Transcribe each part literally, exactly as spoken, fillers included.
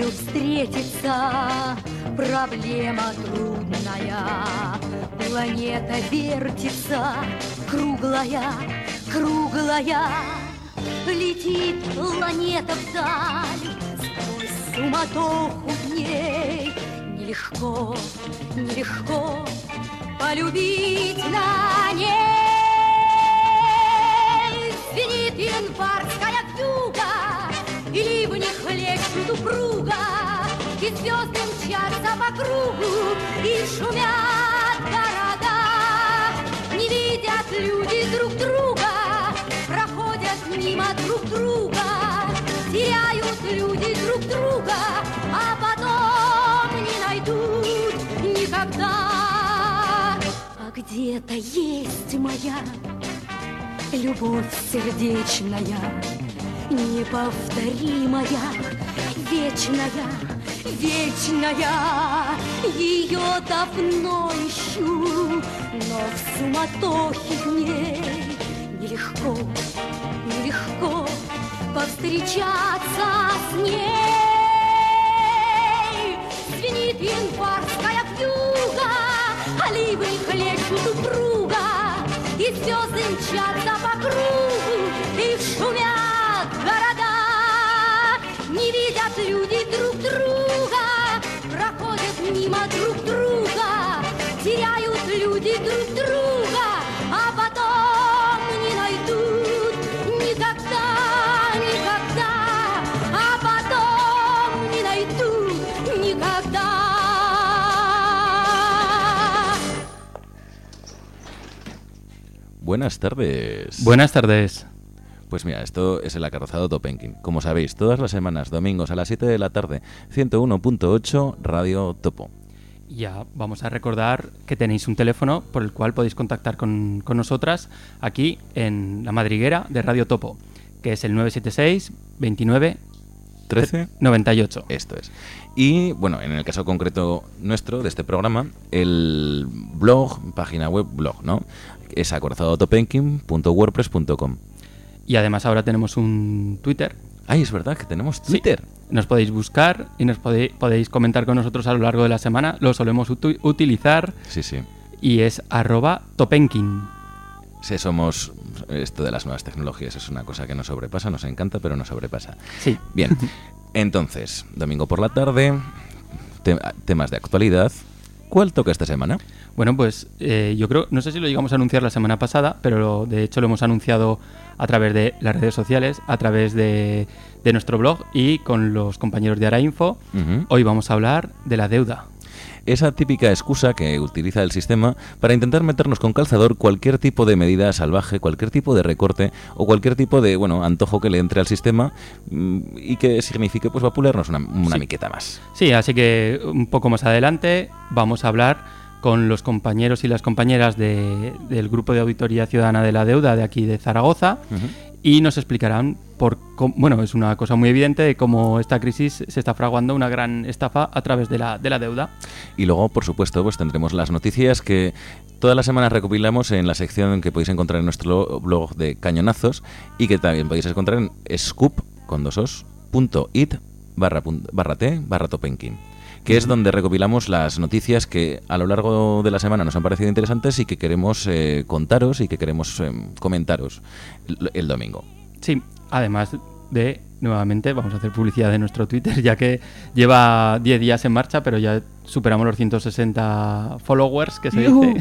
вдруг встретится проблема трудная. Планета вертится, круглая, круглая. Летит планета вдаль, сквозь суматоху дней. Нелегко, нелегко полюбить на ней. Звенит январская вьюга, и ливни хлещут упруга, и звезды мчатся по кругу, и шумят города. Не видят люди друг друга, проходят мимо друг друга, теряют люди друг друга, а потом не найдут никогда. А где-то есть моя любовь сердечная, неповторимая, вечная, вечная. Ее давно ищу, но в суматохе дней нелегко, нелегко повстречаться с ней. Звенит январская вьюга, а ливни хлещут упруга, и звезды мчатся по кругу, и шумят города. Не видят люди друг друга, проходят мимо друг друга, теряют люди друг друга, а потом не найдут никогда, никогда, а потом не найдут никогда. Buenas tardes. Buenas tardes. Pues mira, esto es el acarrozado Topenkin. Como sabéis, todas las semanas, domingos a las siete de la tarde, ciento uno punto ocho, Radio Topo. Ya vamos a recordar que tenéis un teléfono por el cual podéis contactar con, con nosotras aquí en la madriguera de Radio Topo, que es el nueve siete seis, veintinueve, trece, noventa y ocho. Esto es. Y bueno, en el caso concreto nuestro, de este programa, el blog, página web, blog, ¿no? Es acorazadotopenkin punto wordpress punto com. Y además ahora tenemos un Twitter. Ay, es verdad que tenemos Twitter. Sí. Nos podéis buscar y nos podéis, podéis comentar con nosotros a lo largo de la semana. Lo solemos utu- utilizar. Sí, sí. Y es arroba topenkin. Sí, somos... Esto de las nuevas tecnologías es una cosa que nos sobrepasa, nos encanta, pero nos sobrepasa. Sí. Bien, entonces, domingo por la tarde, te- temas de actualidad. ¿Cuál toca esta semana? Bueno, pues eh, yo creo, no sé si lo llegamos a anunciar la semana pasada, pero de hecho lo hemos anunciado a través de las redes sociales, a través de, de nuestro blog y con los compañeros de Arainfo. Uh-huh. Hoy vamos a hablar de la deuda. Esa típica excusa que utiliza el sistema para intentar meternos con calzador cualquier tipo de medida salvaje, cualquier tipo de recorte o cualquier tipo de, bueno, antojo que le entre al sistema mmm, y que signifique pues vapulearnos una, una sí. miqueta más. Sí, así que un poco más adelante vamos a hablar con los compañeros y las compañeras de, del Grupo de Auditoría Ciudadana de la Deuda de aquí de Zaragoza. Uh-huh. Y nos explicarán por cómo, bueno, es una cosa muy evidente de cómo esta crisis se está fraguando una gran estafa a través de la, de la deuda. Y luego, por supuesto, pues tendremos las noticias que todas las semanas recopilamos en la sección que podéis encontrar en nuestro blog de Cañonazos y que también podéis encontrar en scoop con dos os, punto it barra, barra t barra topenkin, que es donde recopilamos las noticias que a lo largo de la semana nos han parecido interesantes y que queremos eh, contaros y que queremos eh, comentaros el, el domingo. Sí, además de, nuevamente, vamos a hacer publicidad de nuestro Twitter, ya que lleva diez días en marcha, pero ya superamos los ciento sesenta followers, que se dice.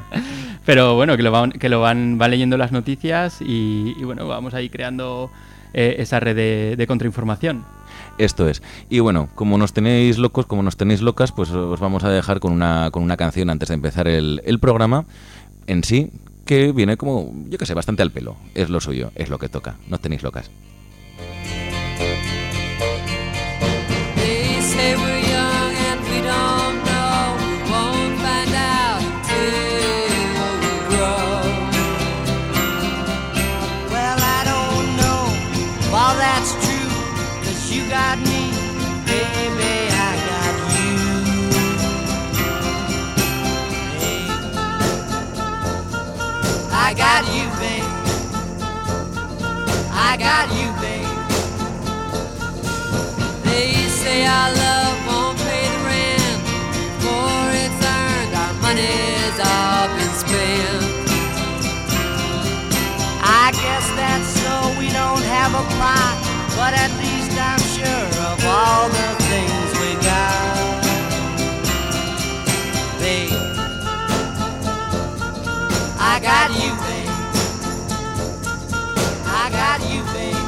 Pero bueno, que lo van, que lo van, van leyendo las noticias y, y bueno, vamos ahí creando eh, esa red de, de contrainformación. Esto es. Y bueno, como nos tenéis locos, como nos tenéis locas, pues os vamos a dejar con una, con una canción antes de empezar el, el programa en sí, que viene como, yo que sé, bastante al pelo. Es lo suyo, es lo que toca. No tenéis locas. Got me, baby, I got you. Hey. I got you, babe. I got you, but at least I'm sure of all the things we got. Babe, I got you, babe. I got you, babe.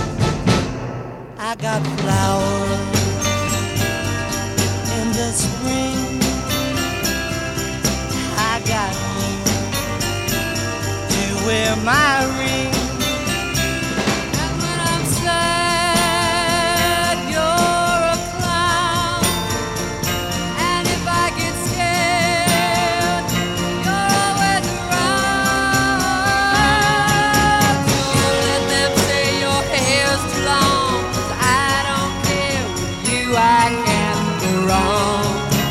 I got flowers in the spring. I got you to wear my ring. And when I'm sad, you're a clown. And if I get scared, you're always around. Don't let them say your hair's too long, 'cause I don't care. With you I can't go wrong.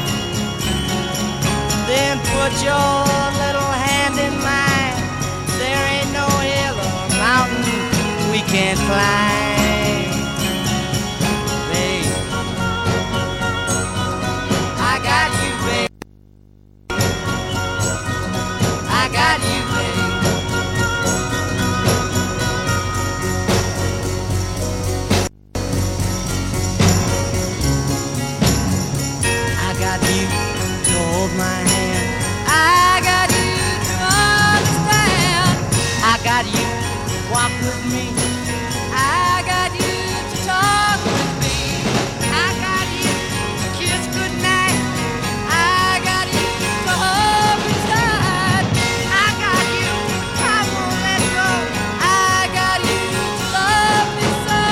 Then put your little hand in mine. There ain't no hill or mountain we can't climb. Babe, I got you, babe. I got you, babe. I got you to hold my hand. I got you to understand. I got you to walk with me. I got you to talk with me. I got you to kiss goodnight. I got you to hold me tight. I got you, I won't let go. I got you to love me so.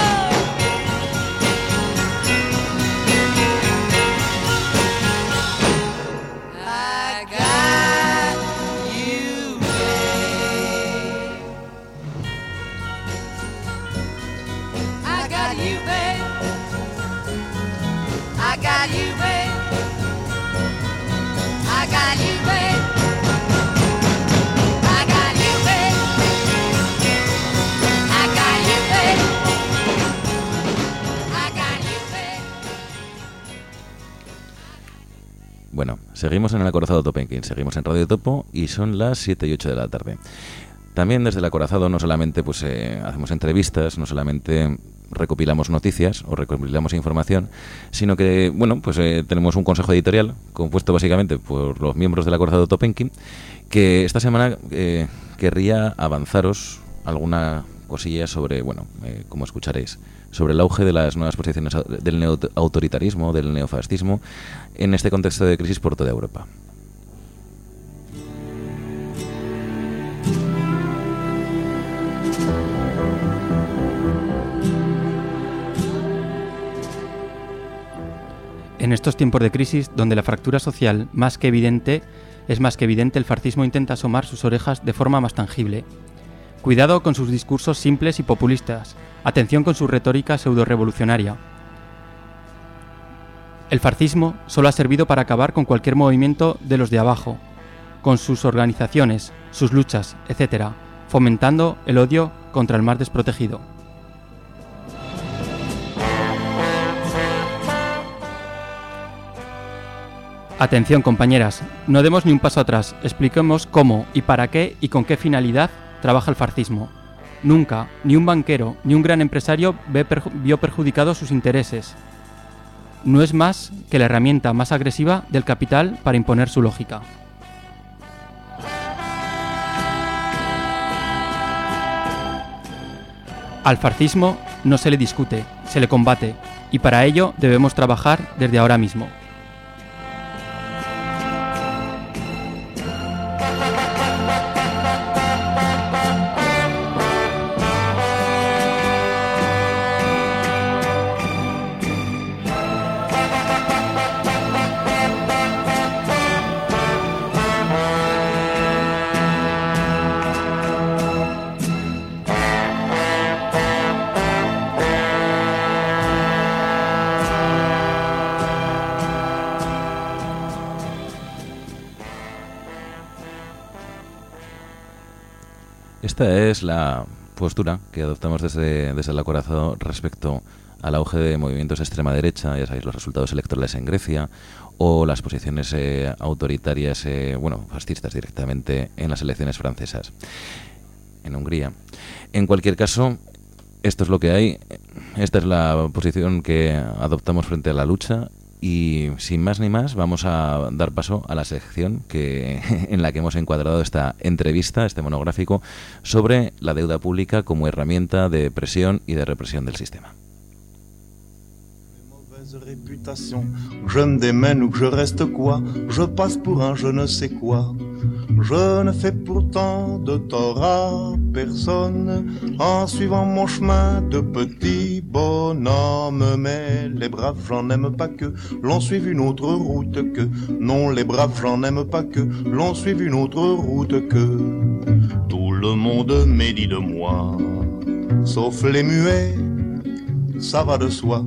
I got you, babe. I got you, babe. I got you, babe. I got you, babe. I got you, babe. I got you, babe. I got you, babe. Bueno, seguimos en el acorazado Topenkin, seguimos en Radio Topo y son las siete y ocho de la tarde. También desde el acorazado no solamente pues eh, hacemos entrevistas, no solamente recopilamos noticias o recopilamos información, sino que, bueno, pues eh, tenemos un consejo editorial compuesto básicamente por los miembros del acorazado Topenkin, que esta semana eh, querría avanzaros alguna cosilla sobre, bueno, eh, como escucharéis, sobre el auge de las nuevas posiciones au- del neoautoritarismo, del neofascismo, en este contexto de crisis por toda Europa. En estos tiempos de crisis, donde la fractura social más que evidente es más que evidente, el fascismo intenta asomar sus orejas de forma más tangible. Cuidado con sus discursos simples y populistas. Atención con su retórica pseudo-revolucionaria. El fascismo solo ha servido para acabar con cualquier movimiento de los de abajo, con sus organizaciones, sus luchas, etcétera, fomentando el odio contra el más desprotegido. Atención, compañeras, no demos ni un paso atrás, expliquemos cómo y para qué y con qué finalidad trabaja el fascismo. Nunca, ni un banquero, ni un gran empresario ve perju- vio perjudicados sus intereses. No es más que la herramienta más agresiva del capital para imponer su lógica. Al fascismo no se le discute, se le combate, y para ello debemos trabajar desde ahora mismo. Esta es la postura que adoptamos desde, desde el acorazado respecto al auge de movimientos de extrema derecha, ya sabéis, los resultados electorales en Grecia, o las posiciones eh, autoritarias, eh, bueno, fascistas directamente en las elecciones francesas, en Hungría. En cualquier caso, esto es lo que hay, esta es la posición que adoptamos frente a la lucha y sin más ni más vamos a dar paso a la sección que en la que hemos encuadrado esta entrevista, este monográfico sobre la deuda pública como herramienta de presión y de represión del sistema. Réputation, je me démène ou que je reste quoi, je passe pour un je ne sais quoi. Je ne fais pourtant de tort à personne en suivant mon chemin de petit bonhomme. Mais les braves, j'en aime pas que l'on suive une autre route que. Non, les braves, j'en aime pas que l'on suive une autre route que. Tout le monde médit de moi, sauf les muets, ça va de soi.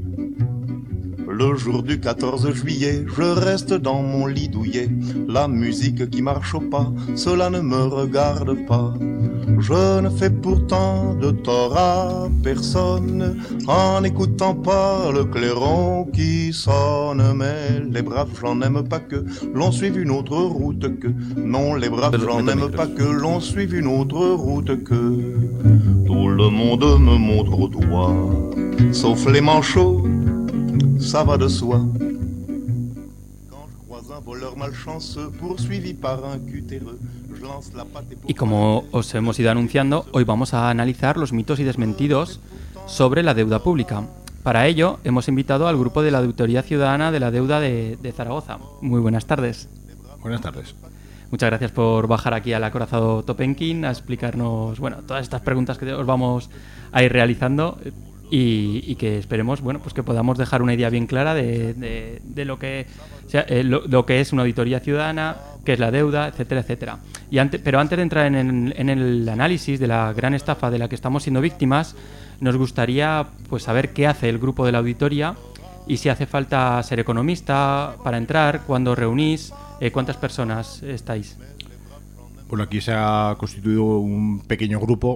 Le jour du quatorze juillet, je reste dans mon lit douillet. La musique qui marche au pas, cela ne me regarde pas. Je ne fais pourtant de tort à personne en n'écoutant pas le clairon qui sonne. Mais les braves, j'en aime pas que l'on suive une autre route que. Non, les braves, j'en aime pas que l'on suive une autre route que. Tout le monde me montre au doigt, sauf les manchots. Ça va de soi. Quand je croise un voleur malchanceux poursuivi par un cutéreux, je lance la patte. Y como os hemos ido anunciando, hoy vamos a analizar los mitos y desmentidos sobre la deuda pública. Para ello, hemos invitado al grupo de la Auditoría Ciudadana de la Deuda de, de Zaragoza. Muy buenas tardes. Buenas tardes. Muchas gracias por bajar aquí al acorazado Topenkin a explicarnos, bueno, todas estas preguntas que os vamos a ir realizando. Y, y que esperemos, bueno, pues que podamos dejar una idea bien clara de, de, de lo que o sea, eh, lo, lo que es una auditoría ciudadana, qué es la deuda, etcétera, etcétera. Y ante, pero antes de entrar en el, en el análisis de la gran estafa de la que estamos siendo víctimas, nos gustaría pues saber qué hace el grupo de la auditoría y si hace falta ser economista para entrar, cuándo reunís, eh, cuántas personas estáis. Bueno, aquí se ha constituido un pequeño grupo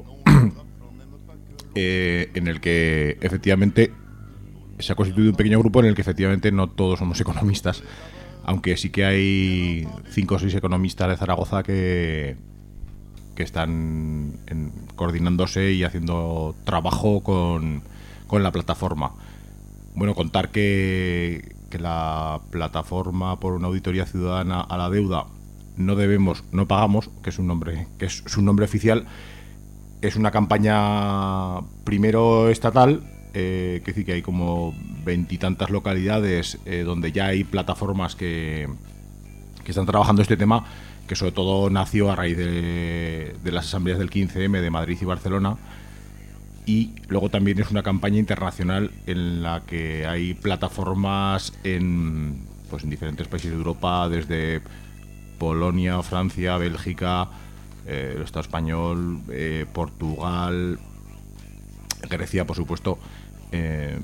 Eh, en el que efectivamente se ha constituido un pequeño grupo en el que efectivamente no todos somos economistas, aunque sí que hay cinco o seis economistas de Zaragoza que, que están en, coordinándose y haciendo trabajo con, con la plataforma. Bueno, contar que, que la plataforma por una auditoría ciudadana a la deuda no debemos, no pagamos, que es un nombre, que es su nombre oficial. Es una campaña primero estatal, eh, que decir que hay como veintitantas localidades eh, donde ya hay plataformas que, que están trabajando este tema, que sobre todo nació a raíz de, de las asambleas del quince eme de Madrid y Barcelona, y luego también es una campaña internacional en la que hay plataformas en, pues en diferentes países de Europa, desde Polonia, Francia, Bélgica, Eh, el Estado español, eh, Portugal, Grecia, por supuesto, eh,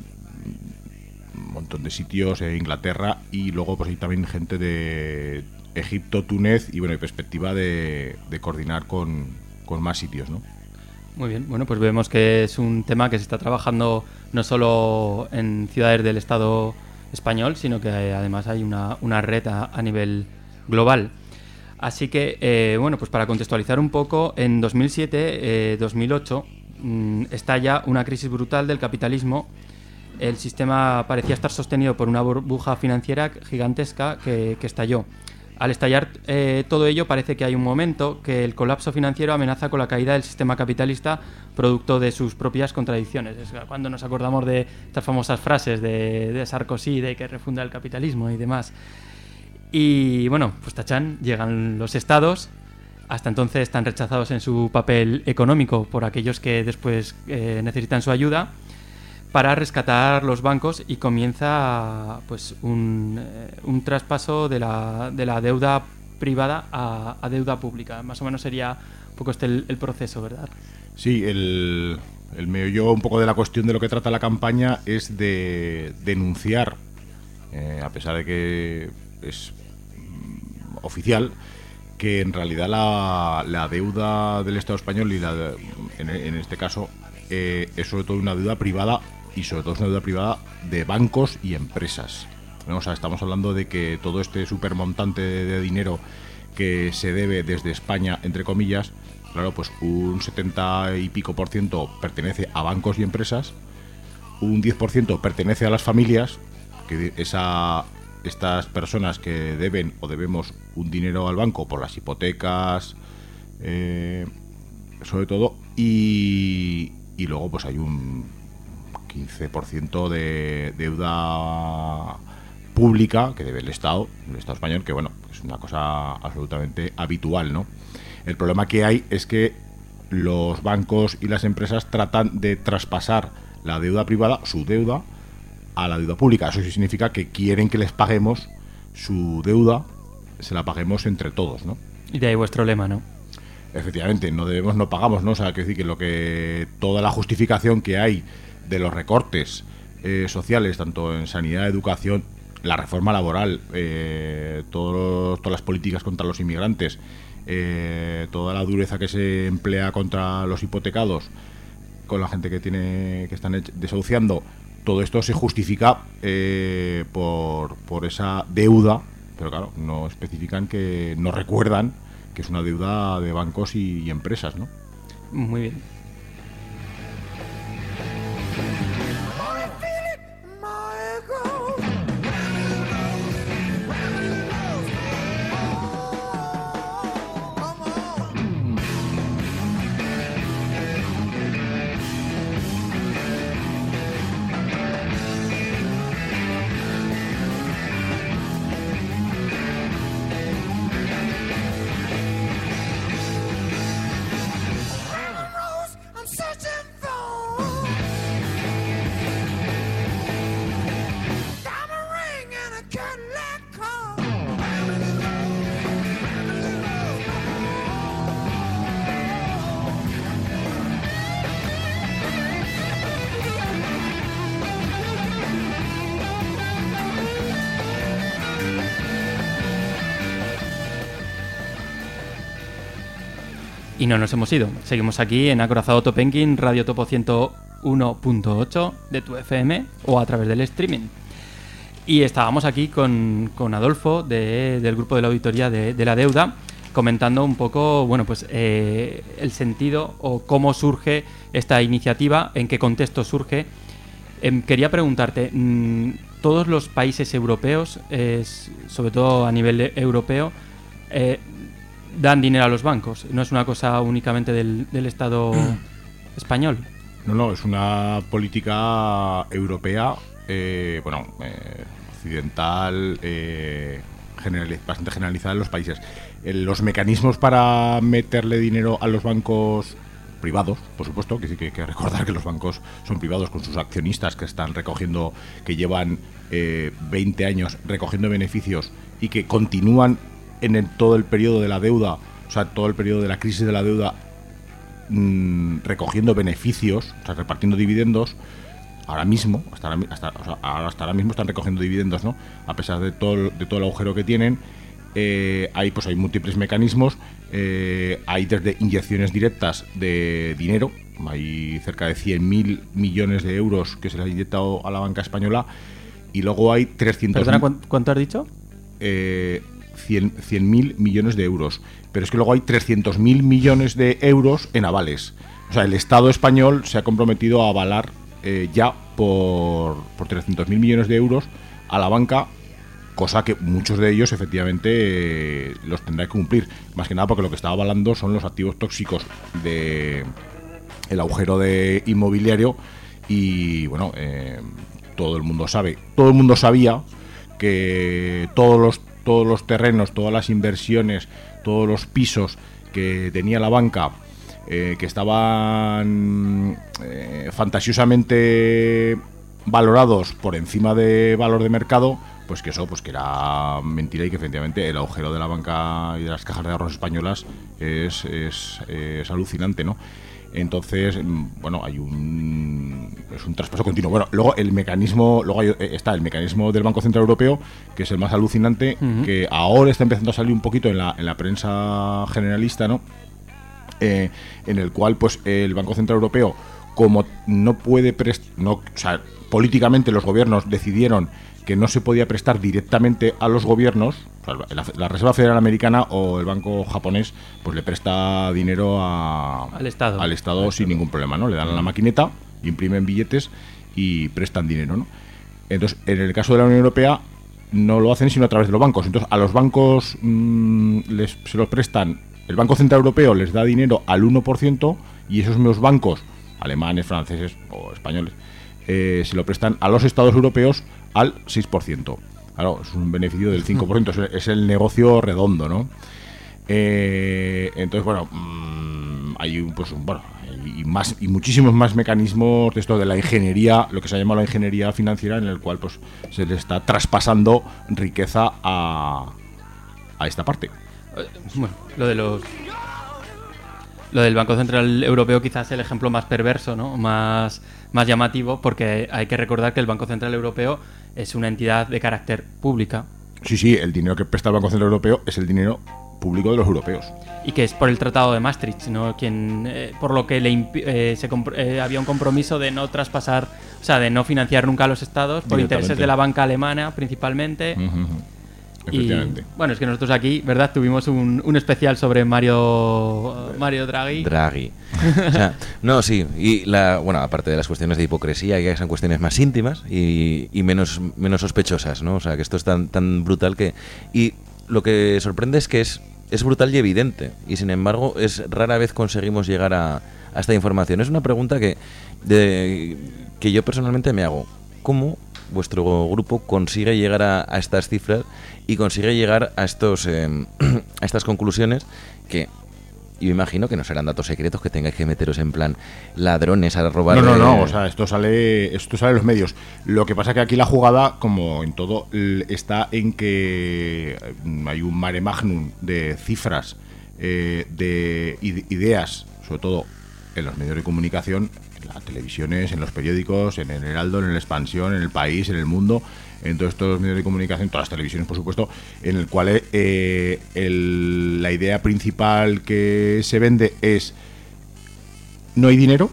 un montón de sitios, eh, Inglaterra, y luego pues hay también gente de Egipto, Túnez, y bueno, hay perspectiva de, de coordinar con, con más sitios, ¿no? Muy bien, bueno, pues vemos que es un tema que se está trabajando no solo en ciudades del Estado español, sino que además hay una, una red a, a nivel global. Así que, eh, bueno, pues para contextualizar un poco, en dos mil siete, eh, dos mil ocho, mmm, estalla una crisis brutal del capitalismo. El sistema parecía estar sostenido por una burbuja financiera gigantesca que, que estalló. Al estallar eh, todo ello, parece que hay un momento que el colapso financiero amenaza con la caída del sistema capitalista producto de sus propias contradicciones. Es cuando nos acordamos de estas famosas frases de, de Sarkozy, de que refunda el capitalismo y demás. Y bueno, pues tachán, llegan los estados, hasta entonces están rechazados en su papel económico por aquellos que después eh, necesitan su ayuda para rescatar los bancos y comienza pues un, eh, un traspaso de la, de la deuda privada a, a deuda pública. Más o menos sería un poco este el, el proceso, ¿verdad? Sí, el, el meollo un poco de la cuestión de lo que trata la campaña es de denunciar, eh, a pesar de que es oficial, que en realidad la, la deuda del Estado español y la de, en, en este caso eh, es sobre todo una deuda privada y sobre todo es una deuda privada de bancos y empresas. O sea, estamos hablando de que todo este supermontante de, de dinero que se debe desde España, entre comillas, Claro, pues un setenta y pico por ciento pertenece a bancos y empresas, un diez por ciento pertenece a las familias, que esa, estas personas que deben o debemos un dinero al banco por las hipotecas, eh, sobre todo, y, y luego pues hay un quince por ciento de deuda pública que debe el Estado, el Estado español, que bueno, es una cosa absolutamente habitual, ¿no? El problema que hay es que los bancos y las empresas tratan de traspasar la deuda privada, su deuda, a la deuda pública. Eso sí significa que quieren que les paguemos su deuda, se la paguemos entre todos, ¿no? Y de ahí vuestro lema, ¿no? Efectivamente, no debemos, no pagamos, ¿no? O sea, que decir que lo que toda la justificación que hay de los recortes eh, sociales, tanto en sanidad, educación, la reforma laboral, eh, todos, todas las políticas contra los inmigrantes, eh, toda la dureza que se emplea contra los hipotecados, con la gente que tiene que están desahuciando, todo esto se justifica eh, por, por esa deuda, pero claro, no especifican, que no recuerdan que es una deuda de bancos y, y empresas, ¿no? Muy bien. Y no nos hemos ido. Seguimos aquí en Acorazado Topenkin, Radio Topo ciento uno punto ocho de tu F M o a través del streaming. Y estábamos aquí con, con Adolfo de, del grupo de la auditoría de, de la deuda, comentando un poco, bueno, pues eh, el sentido o cómo surge esta iniciativa, en qué contexto surge. Eh, quería preguntarte, mmm, todos los países europeos, eh, sobre todo a nivel europeo, eh, dan dinero a los bancos, no es una cosa únicamente del, del Estado español. No, no, es una política europea, eh, bueno, eh, occidental, eh, general, bastante generalizada en los países. Eh, los mecanismos para meterle dinero a los bancos privados, por supuesto, que sí que hay que recordar que los bancos son privados con sus accionistas que están recogiendo, que llevan eh, veinte años recogiendo beneficios y que continúan en el, todo el periodo de la deuda, o sea, todo el periodo de la crisis de la deuda, mmm, recogiendo beneficios, o sea, repartiendo dividendos. Ahora mismo, hasta ahora, hasta, o sea, hasta ahora mismo están recogiendo dividendos, ¿no? A pesar de todo, de todo el agujero que tienen, eh, hay, pues hay múltiples mecanismos, eh, hay desde inyecciones directas de dinero, hay cerca de cien mil millones de euros que se les ha inyectado a la banca española, y luego hay trescientos... Perdona, ¿cuánto has dicho? Eh... cien mil millones de euros, pero es que luego hay trescientos mil millones de euros en avales. O sea, el Estado español se ha comprometido a avalar eh, ya por, por trescientos mil millones de euros a la banca, cosa que muchos de ellos efectivamente eh, los tendrá que cumplir, más que nada porque lo que está avalando son los activos tóxicos de el agujero de inmobiliario. Y bueno, eh, todo el mundo sabe, todo el mundo sabía que todos los todos los terrenos, todas las inversiones, todos los pisos que tenía la banca, eh, que estaban eh, fantasiosamente valorados por encima de valor de mercado, pues que eso, pues que era mentira, y que efectivamente el agujero de la banca y de las cajas de ahorros españolas es, es, es alucinante, ¿no? Entonces, bueno, hay un es un traspaso continuo. Bueno, luego el mecanismo, luego hay, está el mecanismo del Banco Central Europeo, que es el más alucinante, uh-huh. que ahora está empezando a salir un poquito en la en la prensa generalista, ¿no? Eh, en el cual, pues, el Banco Central Europeo, como no puede prestar, no, o sea, políticamente los gobiernos decidieron que no se podía prestar directamente a los gobiernos, O sea, la, la Reserva Federal Americana o el banco japonés pues le presta dinero a, Al Estado. al Estado sin ningún problema, ¿no? Le dan la maquineta, imprimen billetes y prestan dinero, ¿no? Entonces, en el caso de la Unión Europea no lo hacen sino a través de los bancos. Entonces, a los bancos mmm, les, se los prestan, el Banco Central Europeo les da dinero al uno por ciento y esos mismos bancos, alemanes, franceses o españoles, eh, se lo prestan a los estados europeos al seis por ciento. Claro, es un beneficio del cinco por ciento, es, es el negocio redondo, ¿no? Eh, entonces, bueno, mmm, hay un, pues, un, bueno, y más y muchísimos más mecanismos de esto de la ingeniería, lo que se llama la ingeniería financiera, en el cual pues se le está traspasando riqueza a, a esta parte. Bueno, lo de los lo del Banco Central Europeo quizás es el ejemplo más perverso, ¿no? Más, más llamativo, porque hay que recordar que el Banco Central Europeo es una entidad de carácter pública. Sí, sí, el dinero que presta el Banco Central Europeo es el dinero público de los europeos. Y que es por el Tratado de Maastricht, ¿no? Quien, eh, por lo que le impi- eh, se comp- eh, había un compromiso de no traspasar, o sea, de no financiar nunca a los estados por intereses de la banca alemana principalmente. Uh-huh, uh-huh. Efectivamente. Y, bueno, es que nosotros aquí, ¿verdad? Tuvimos un, un especial sobre Mario Mario Draghi. Draghi. O sea, no, sí. Y la, bueno, aparte de las cuestiones de hipocresía, que son cuestiones más íntimas y, y menos, menos sospechosas, ¿no? O sea, que esto es tan, tan brutal que... Y lo que sorprende es que es, es brutal y evidente. Y sin embargo, es rara vez conseguimos llegar a, a esta información. Es una pregunta que, de, que yo personalmente me hago. ¿Cómo vuestro grupo consigue llegar a, a estas cifras y consigue llegar a estos eh, a estas conclusiones que yo imagino que no serán datos secretos que tengáis que meteros en plan ladrones a robar? No, no, no, eh, o sea, esto sale esto sale en los medios. Lo que pasa que aquí la jugada, como en todo, está en que hay un mare magnum de cifras, eh, de ideas, sobre todo en los medios de comunicación, en las televisiones, en los periódicos, en el Heraldo, en el Expansión, en El País, en El Mundo, en todos estos medios de comunicación, todas las televisiones, por supuesto, en el cual eh, el, la idea principal que se vende es: no hay dinero.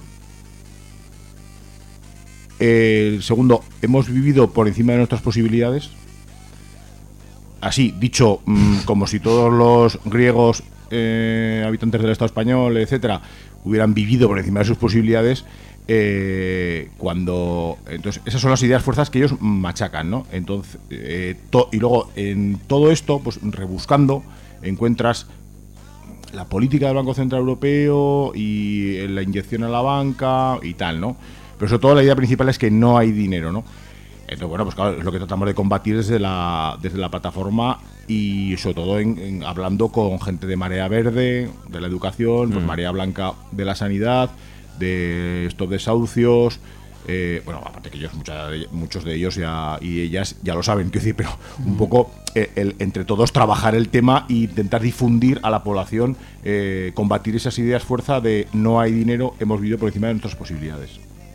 Eh, el segundo, hemos vivido por encima de nuestras posibilidades. Así, dicho, mmm, como si todos los griegos, eh, habitantes del Estado español, etcétera, hubieran vivido por encima de sus posibilidades. Eh, cuando entonces esas son las ideas fuerzas que ellos machacan, ¿no? Entonces eh, to, y luego en todo esto, pues rebuscando, encuentras la política del Banco Central Europeo y la inyección a la banca y tal, ¿no? Pero sobre todo la idea principal es que no hay dinero, ¿no? Entonces, bueno, pues claro, es lo que tratamos de combatir desde la desde la plataforma y sobre todo en, en, hablando con gente de Marea Verde, de la educación, pues mm. Marea Blanca de la sanidad, de estos desahucios, eh, bueno, aparte que ellos, mucha de, muchos de ellos ya, y ellas ya lo saben, quiero decir, pero un poco eh, el, entre todos trabajar el tema e intentar difundir a la población, eh, combatir esas ideas fuerza de no hay dinero, hemos vivido por encima de nuestras posibilidades.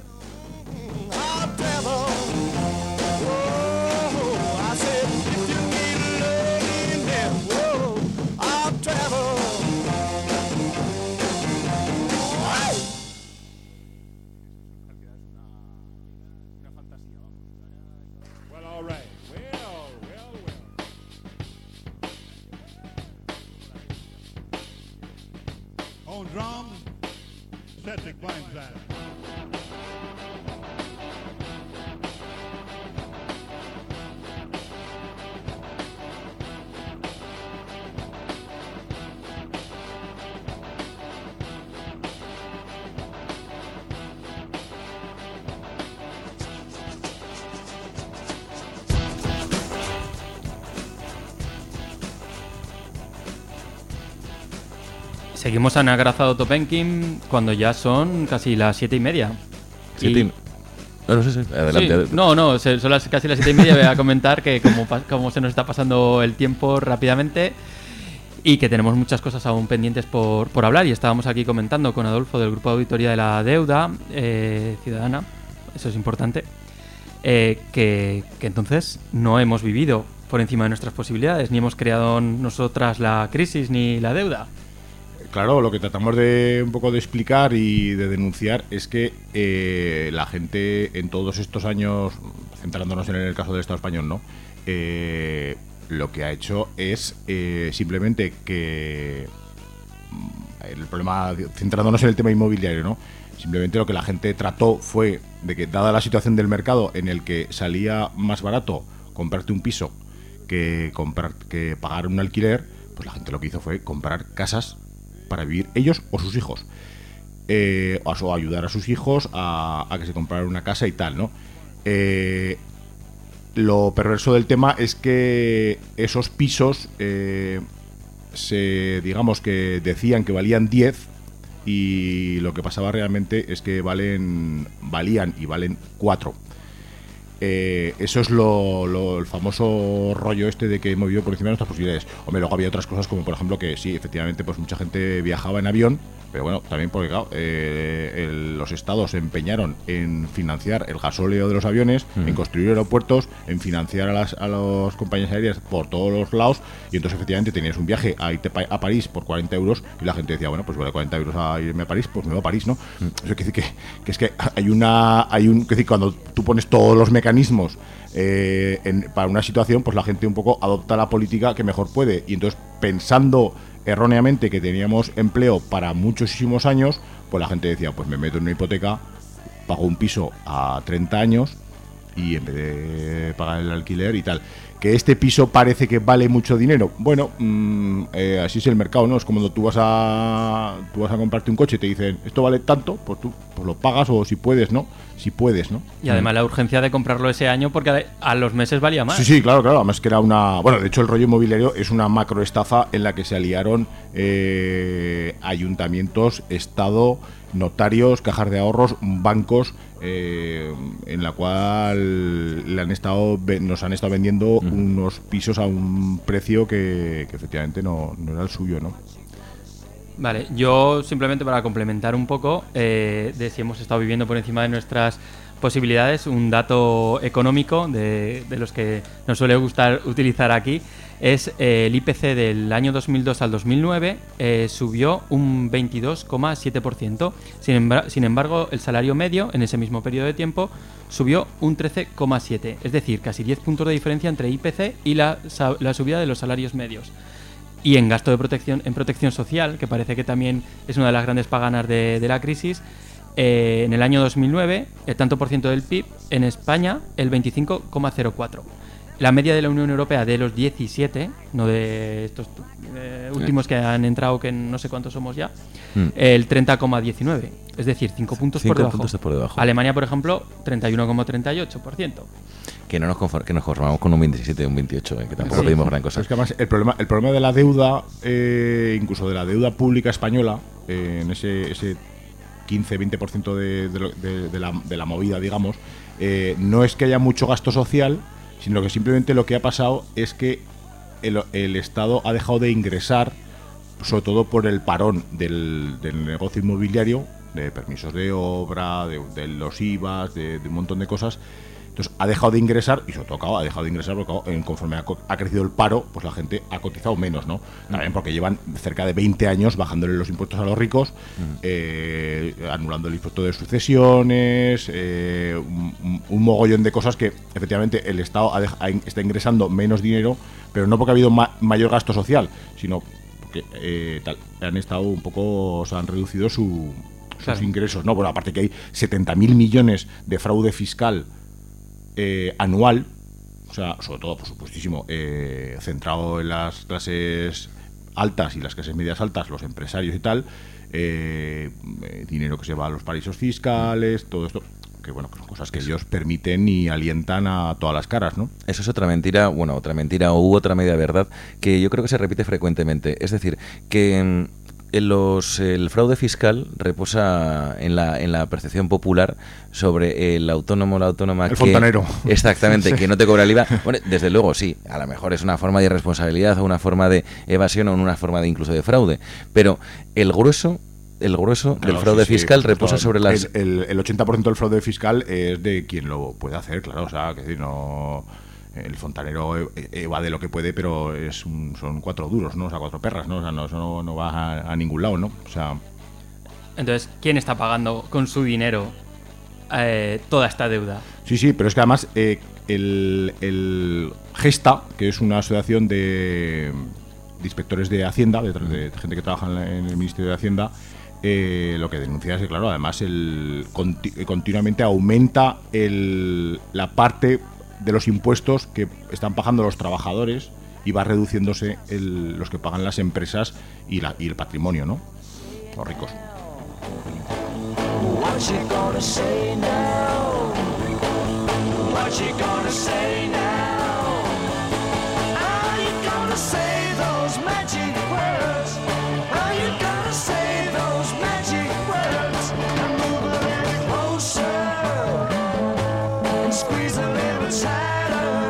Seguimos en Agrazado Topenkin cuando ya son casi las siete y media. ¿Siete? Y... No, no sé, sí. Adelante, sí. adelante. No, no, son las, casi las siete y media. Voy a comentar que como, como se nos está pasando el tiempo rápidamente y que tenemos muchas cosas aún pendientes por, por hablar. Y estábamos aquí comentando con Adolfo del Grupo de Auditoría de la Deuda eh, Ciudadana, eso es importante, eh, que, que entonces no hemos vivido por encima de nuestras posibilidades, ni hemos creado nosotras la crisis ni la deuda. Claro, lo que tratamos de un poco de explicar y de denunciar es que eh, la gente en todos estos años, centrándonos en el caso del Estado español, ¿no? Eh, lo que ha hecho es eh, simplemente que el problema, centrándonos en el tema inmobiliario, ¿no? Simplemente lo que la gente trató fue de que, dada la situación del mercado en el que salía más barato comprarte un piso que comprar que pagar un alquiler, pues la gente lo que hizo fue comprar casas para vivir ellos o sus hijos, eh, o ayudar a sus hijos a, a que se compraran una casa y tal, ¿no? Eh, lo perverso del tema es que esos pisos eh, se, digamos que decían que valían diez, y lo que pasaba realmente es que valen valían y valen cuatro. Eh, eso es lo, lo, el famoso rollo este de que hemos vivido por encima de nuestras posibilidades. Hombre, luego había otras cosas, como por ejemplo que sí, efectivamente, pues mucha gente viajaba en avión, pero bueno, también porque claro, eh, el, los estados se empeñaron en financiar el gasóleo de los aviones, uh-huh. en construir aeropuertos, en financiar a las a las compañías aéreas por todos los lados, y entonces efectivamente tenías un viaje a irte a París por cuarenta euros y la gente decía, bueno, pues vale cuarenta euros a irme a París, pues me voy a París, ¿no? Uh-huh. Eso quiere decir que, que es que hay una hay un que decir, cuando tú pones todos los mecanismos eh, en, para una situación, pues la gente un poco adopta la política que mejor puede, y entonces pensando erróneamente que teníamos empleo para muchísimos años, pues la gente decía, pues me meto en una hipoteca, pago un piso a treinta años y en vez de pagar el alquiler y tal. Que este piso parece que vale mucho dinero. Bueno, mmm, eh, así es el mercado, ¿no? Es como cuando tú vas a tú vas a comprarte un coche y te dicen, esto vale tanto, pues tú pues lo pagas, o si puedes, ¿no? Si puedes, ¿no? Y además la urgencia de comprarlo ese año, porque a los meses valía más. Sí, sí, claro, claro. Además que era una... Bueno, de hecho el rollo inmobiliario es una macroestafa en la que se aliaron eh, ayuntamientos, Estado, notarios, cajas de ahorros, bancos, eh, en la cual le han estado nos han estado vendiendo uh-huh. unos pisos a un precio que, que efectivamente no, no era el suyo, ¿no? Vale, yo simplemente para complementar un poco eh, de si hemos estado viviendo por encima de nuestras posibilidades, un dato económico de, de los que nos suele gustar utilizar aquí es eh, el I P C del año dos mil dos al dos mil nueve eh, subió un veintidós coma siete por ciento. Sin, embra- sin embargo, el salario medio en ese mismo periodo de tiempo subió un trece coma siete por ciento, es decir, casi diez puntos de diferencia entre I P C y la, la subida de los salarios medios. Y en gasto de protección, en protección social, que parece que también es una de las grandes paganas de, de la crisis, eh, en el año dos mil nueve, el tanto por ciento del P I B, en España, el veinticinco coma cero cuatro. La media de la Unión Europea de los diecisiete, no de estos eh, últimos que han entrado, que no sé cuántos somos ya, mm. el treinta coma diecinueve, es decir, cinco puntos cinco por debajo. puntos por debajo. Alemania, por ejemplo, treinta y uno coma treinta y ocho por ciento. Que no nos, conform- que nos conformamos con un veintisiete, un veintiocho, eh, que tampoco sí. pedimos gran cosa. Es que además el problema, el problema de la deuda, eh, incluso de la deuda pública española, eh, en ese, ese quince a veinte por ciento de, de, de, de, la, de la movida, digamos, eh, no es que haya mucho gasto social, sino que simplemente lo que ha pasado es que el, el Estado ha dejado de ingresar, sobre todo por el parón del, del negocio inmobiliario, de permisos de obra, de, de los I V As, de, de un montón de cosas. Entonces ha dejado de ingresar, y sobre todo claro, ha dejado de ingresar porque claro, conforme ha, ha crecido el paro, pues la gente ha cotizado menos, ¿no? También porque llevan cerca de veinte años bajándole los impuestos a los ricos, uh-huh. eh, anulando el impuesto de sucesiones, eh, un, un mogollón de cosas que efectivamente el Estado ha dej- ha, está ingresando menos dinero, pero no porque ha habido ma- mayor gasto social, sino porque eh, tal, han estado un poco, o sea, han reducido su, sus claro. ingresos, ¿no? Bueno, aparte que hay setenta mil millones de fraude fiscal Eh, anual, o sea, sobre todo, por supuestísimo, eh, centrado en las clases altas y las clases medias altas, los empresarios y tal, eh, eh, dinero que se va a los paraísos fiscales, todo esto, que bueno, que son cosas que ellos permiten y alientan a todas las caras, ¿no? Eso es otra mentira, bueno, otra mentira u otra media verdad, que yo creo que se repite frecuentemente. Es decir, que Los, el fraude fiscal reposa en la, en la percepción popular sobre el autónomo o la autónoma el que... fontanero. Exactamente, sí. que no te cobra el I V A. Bueno, desde luego sí, a lo mejor es una forma de irresponsabilidad o una forma de evasión o una forma de incluso de fraude, pero el grueso el grueso claro, del fraude sí, sí, fiscal pues reposa todo, sobre las... El, el, el ochenta por ciento del fraude fiscal es de quien lo puede hacer, claro, o sea, que decir, no... El fontanero evade lo que puede, pero es un, son cuatro duros, ¿no? O sea, cuatro perras, ¿no? O sea, no, eso no, no va a, a ningún lado, ¿no? O sea... Entonces, ¿quién está pagando con su dinero eh, toda esta deuda? Sí, sí, pero es que además, eh, el, el Gesta, que es una asociación de, de inspectores de Hacienda, de, de gente que trabaja en, la, en el Ministerio de Hacienda, eh, lo que denuncia es que, claro, además el, conti, continuamente aumenta el, la parte de los impuestos que están pagando los trabajadores y va reduciéndose el, los que pagan las empresas y, la, y el patrimonio, ¿no? Los ricos. What you gonna say now? What you gonna say now? Are you gonna say those magic words? Are you gonna say those magic words? And move a little closer and squeeze a little tighter.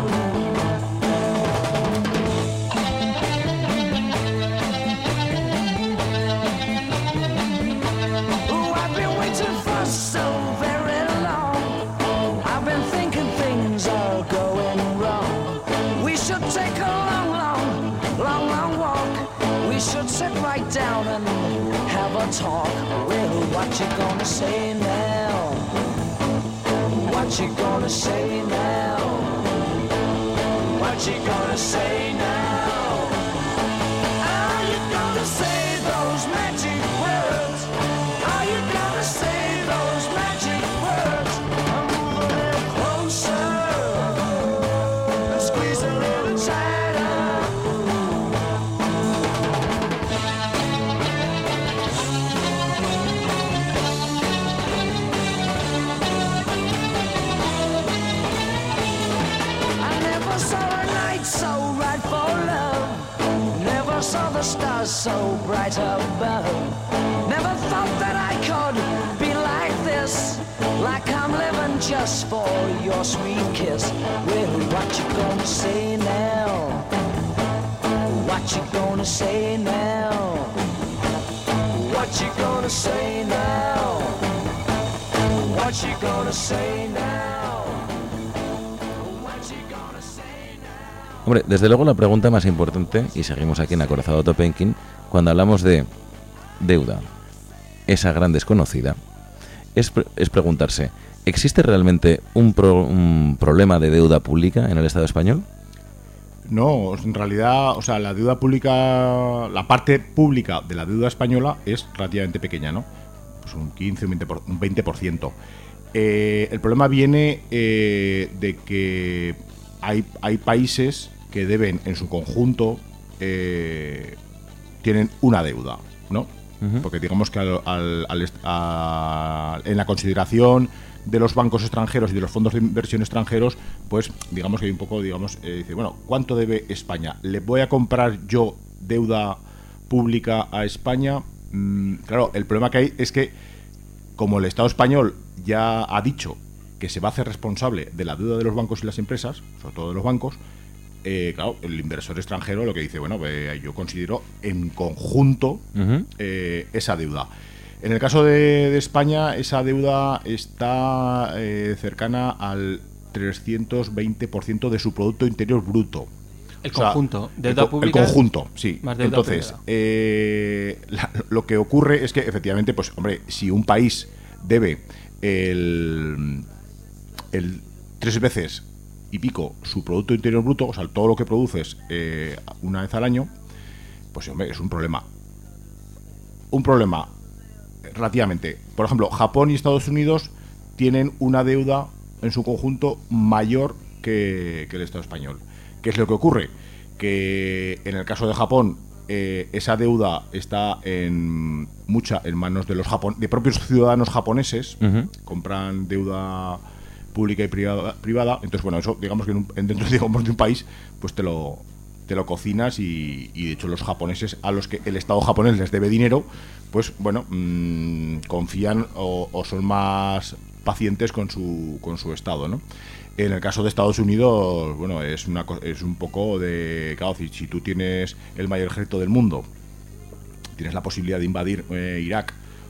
Oh, I've been waiting for so very long. I've been thinking things are going wrong. We should take a long, long, long, long walk. We should sit right down and have a talk. Well, what you gonna say now? What you gonna say now? What you gonna say now? Are you gonna say those magic words? Are you gonna say those magic words? Move a little closer and squeeze a little tighter. I never saw a night so right for love. Never saw the stars so bright above. Never thought that I could be like this. Like I'm living just for your sweet kiss. Well, what you gonna say now? What you gonna say now? What you gonna say now? What you gonna say now? What you gonna say now? Hombre, desde luego la pregunta más importante, y seguimos aquí en Acorazado Topenkin, cuando hablamos de deuda, esa gran desconocida, es, pre- es preguntarse, ¿existe realmente un, pro- un problema de deuda pública en el Estado español? No, en realidad, o sea, la deuda pública, la parte pública de la deuda española es relativamente pequeña, ¿no? Pues un quince, un veinte por ciento. Un veinte por ciento. Eh, el problema viene eh, de que hay, hay países que deben en su conjunto, eh, tienen una deuda, ¿no? Uh-huh. Porque digamos que al, al, al, a, en la consideración de los bancos extranjeros y de los fondos de inversión extranjeros, pues digamos que hay un poco, digamos, eh, dice, bueno, ¿cuánto debe España? ¿Le voy a comprar yo deuda pública a España? Mm, claro, el problema que hay es que como el Estado español ya ha dicho que se va a hacer responsable de la deuda de los bancos y las empresas, sobre todo de los bancos, eh, claro, el inversor extranjero lo que dice, bueno, eh, yo considero en conjunto uh-huh. eh, esa deuda. En el caso de, de España, esa deuda está eh, cercana al trescientos veinte por ciento de su Producto Interior Bruto. El o sea, conjunto, deuda el, pública. El conjunto, sí. Más deuda Entonces, eh, la, lo que ocurre es que, efectivamente, pues, hombre, si un país debe el, el tres veces y pico su Producto Interior Bruto, o sea, todo lo que produces eh, una vez al año, pues, hombre, es un problema. Un problema relativamente. Por ejemplo, Japón y Estados Unidos tienen una deuda en su conjunto mayor que, que el Estado español. ¿Qué es lo que ocurre? Que en el caso de Japón, eh, esa deuda está en mucha en manos de los japon- de propios ciudadanos japoneses, uh-huh. compran deuda pública y privada, privada. Entonces, bueno, eso, digamos que en un, dentro digamos, de un país, pues te lo te lo cocinas y, y de hecho los japoneses a los que el Estado japonés les debe dinero, pues bueno, mmm, confían o, o son más pacientes con su con su Estado, ¿no? En el caso de Estados Unidos, bueno, es una es un poco de, claro, si, si tú tienes el mayor ejército del mundo, tienes la posibilidad de invadir eh, Irak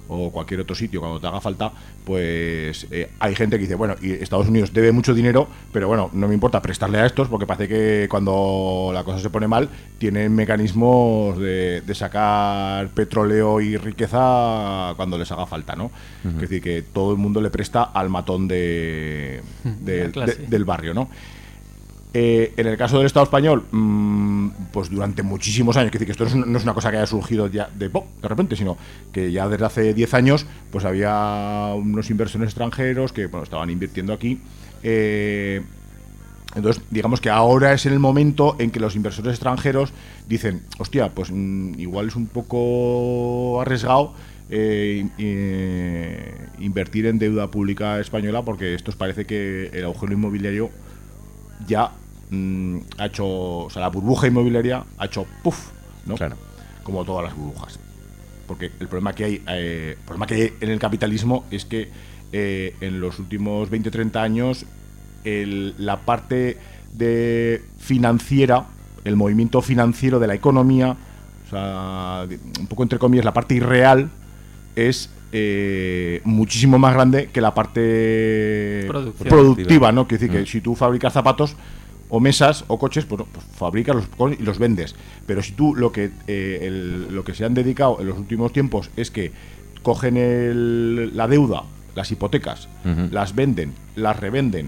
o cualquier otro sitio cuando te haga falta, pues eh, hay gente que dice, bueno, y Estados Unidos debe mucho dinero, pero bueno, no me importa prestarle a estos porque parece que cuando la cosa se pone mal tienen mecanismos de, de sacar petróleo y riqueza cuando les haga falta, ¿no? Uh-huh. Es decir, que todo el mundo le presta al matón de, de, de, del barrio, ¿no? Eh, en el caso del Estado español, mmm, pues durante muchísimos años, es decir, que esto no es, una, no es una cosa que haya surgido ya de, ¡pop!, de repente, sino que ya desde hace diez años pues había unos inversores extranjeros que bueno, estaban invirtiendo aquí. Eh, entonces, digamos que ahora es el momento en que los inversores extranjeros dicen, hostia, pues mmm, igual es un poco arriesgado eh, eh, invertir en deuda pública española porque esto parece que el agujero inmobiliario ya ha hecho, o sea, la burbuja inmobiliaria ha hecho puff, ¿no? Claro. Como todas las burbujas. Porque el problema que hay, eh, el problema que hay en el capitalismo es que eh, en los últimos veinte a treinta años el, la parte de financiera, el movimiento financiero de la economía, o sea, un poco entre comillas, la parte irreal es eh, muchísimo más grande que la parte Producción. productiva, ¿no? Quiere decir Mm. que si tú fabricas zapatos o mesas o coches, pues, pues fabricas los y los vendes. Pero si tú lo que eh, el, lo que se han dedicado en los últimos tiempos es que cogen el, la deuda, las hipotecas, uh-huh. las venden, las revenden,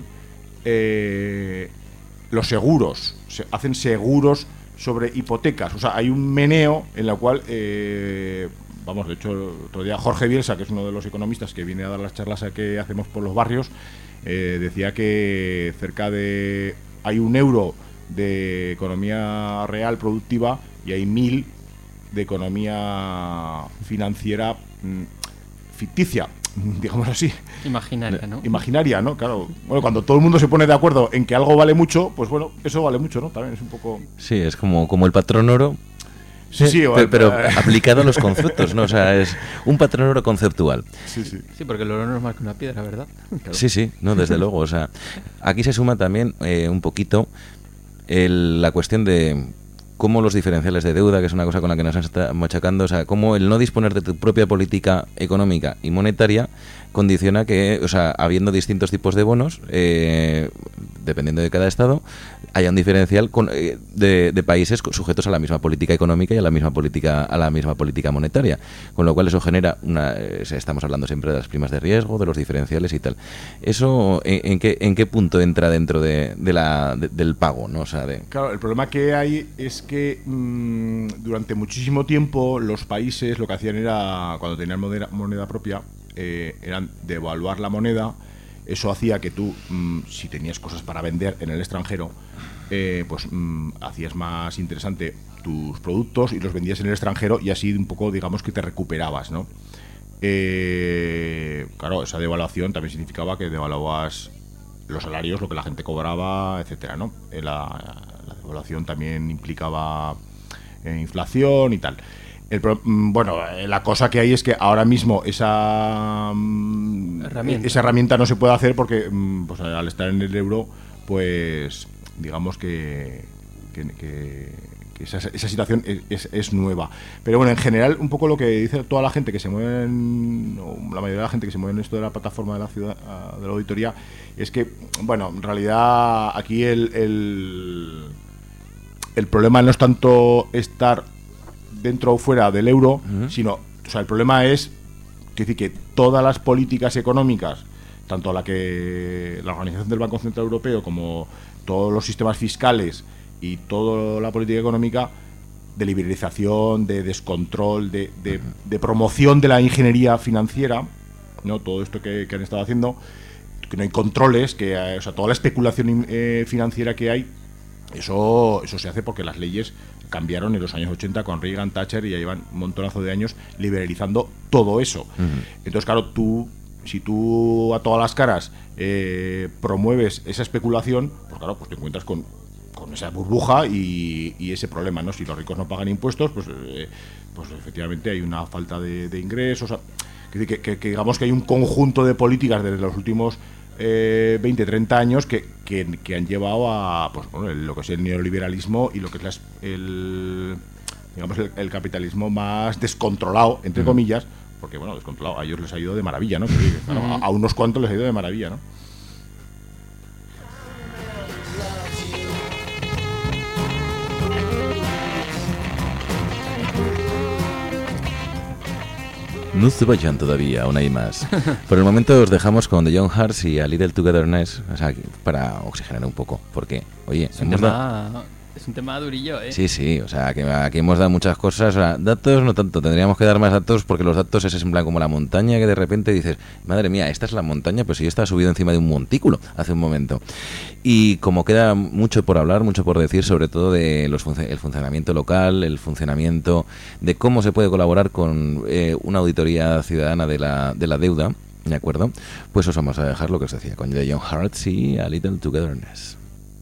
eh, los seguros, se hacen seguros sobre hipotecas. O sea, hay un meneo en la cual, eh, vamos, de hecho, el otro día Jorge Bielsa, que es uno de los economistas que viene a dar las charlas que hacemos por los barrios, eh, decía que cerca de hay un euro de economía real productiva y hay mil de economía financiera mmm, ficticia, digamos así. Imaginaria, ¿no? Imaginaria, ¿no? Claro. Bueno, cuando todo el mundo se pone de acuerdo en que algo vale mucho, pues bueno, eso vale mucho, ¿no? También es un poco... Sí, es como, como el patrón oro. Sí, sí, pero, pero aplicado a los conceptos, ¿no? O sea, es un patrón oro conceptual. Sí, sí. Sí, porque el oro no es más que una piedra, ¿verdad? Claro. Sí, sí, no, desde luego. O sea, aquí se suma también eh, un poquito el, la cuestión de cómo los diferenciales de deuda, que es una cosa con la que nos estamos machacando, o sea, cómo el no disponer de tu propia política económica y monetaria condiciona que, o sea, habiendo distintos tipos de bonos, eh, dependiendo de cada estado, haya un diferencial con, eh, de, de países sujetos a la misma política económica y a la misma política a la misma política monetaria, con lo cual eso genera una, eh, estamos hablando siempre de las primas de riesgo, de los diferenciales y tal. Eso en, en qué en qué punto entra dentro de, de la de, del pago, ¿no? O sea, de... Claro, el problema que hay es que mmm, durante muchísimo tiempo los países lo que hacían era, cuando tenían moneda, moneda propia, eh, eran devaluar la moneda. Eso hacía que tú, mmm, si tenías cosas para vender en el extranjero, eh, pues mmm, hacías más interesante tus productos y los vendías en el extranjero y así un poco, digamos, que te recuperabas, ¿no? Eh, claro, esa devaluación también significaba que devaluabas los salarios, lo que la gente cobraba, etcétera, ¿no? Eh, la, la devaluación también implicaba eh, inflación y tal. El pro, bueno, la cosa que hay es que ahora mismo esa herramienta, esa herramienta no se puede hacer porque pues, al estar en el euro, pues digamos que, que, que, que esa, esa situación es, es, es nueva. Pero bueno, en general, un poco lo que dice toda la gente que se mueve, en, o la mayoría de la gente que se mueve en esto de la plataforma de la ciudad, de la auditoría, es que, bueno, en realidad aquí el, el, el problema no es tanto estar dentro o fuera del euro, uh-huh. sino, o sea, el problema es que, decir, que todas las políticas económicas, tanto la que la Organización del Banco Central Europeo como todos los sistemas fiscales y toda la política económica de liberalización, de descontrol, de, de, uh-huh. de promoción de la ingeniería financiera, ¿no? Todo esto que, que han estado haciendo, que no hay controles, que, o sea, toda la especulación eh, financiera que hay, eso, eso se hace porque las leyes cambiaron en los años ochenta con Reagan, Thatcher, y ya llevan un montonazo de años liberalizando todo eso. Uh-huh. Entonces, claro, tú, si tú a todas las caras eh, promueves esa especulación, pues claro, pues te encuentras con, con esa burbuja y, y ese problema, ¿no? Si los ricos no pagan impuestos, pues, eh, pues efectivamente hay una falta de, de ingresos. O sea, que, que, que digamos que hay un conjunto de políticas desde los últimos Eh, veinte, treinta años que, que, que han llevado a pues, bueno, lo que es el neoliberalismo y lo que es la, el, digamos, el, el capitalismo más descontrolado, entre uh-huh. comillas, porque bueno, descontrolado, a ellos les ha ido de maravilla, ¿no? Sí, claro, a, a unos cuantos les ha ido de maravilla, ¿no? No se vayan todavía, aún hay más. Por el momento os dejamos con The Young Hearts y A Little Togetherness, o sea, para oxigenar un poco, porque, oye, Es un, hemos dado... tema, es un tema durillo, ¿eh? Sí, sí, o sea, que aquí hemos dado muchas cosas, o sea, datos no tanto, tendríamos que dar más datos porque los datos es en plan como la montaña que de repente dices, madre mía, esta es la montaña, pues si yo estaba subido encima de un montículo hace un momento. Y como queda mucho por hablar, mucho por decir, sobre todo de los func- el funcionamiento local, el funcionamiento de cómo se puede colaborar con eh, una auditoría ciudadana de la, de la deuda, ¿de acuerdo? Pues os vamos a dejar lo que os decía, con The Young Hearts y A Little Togetherness.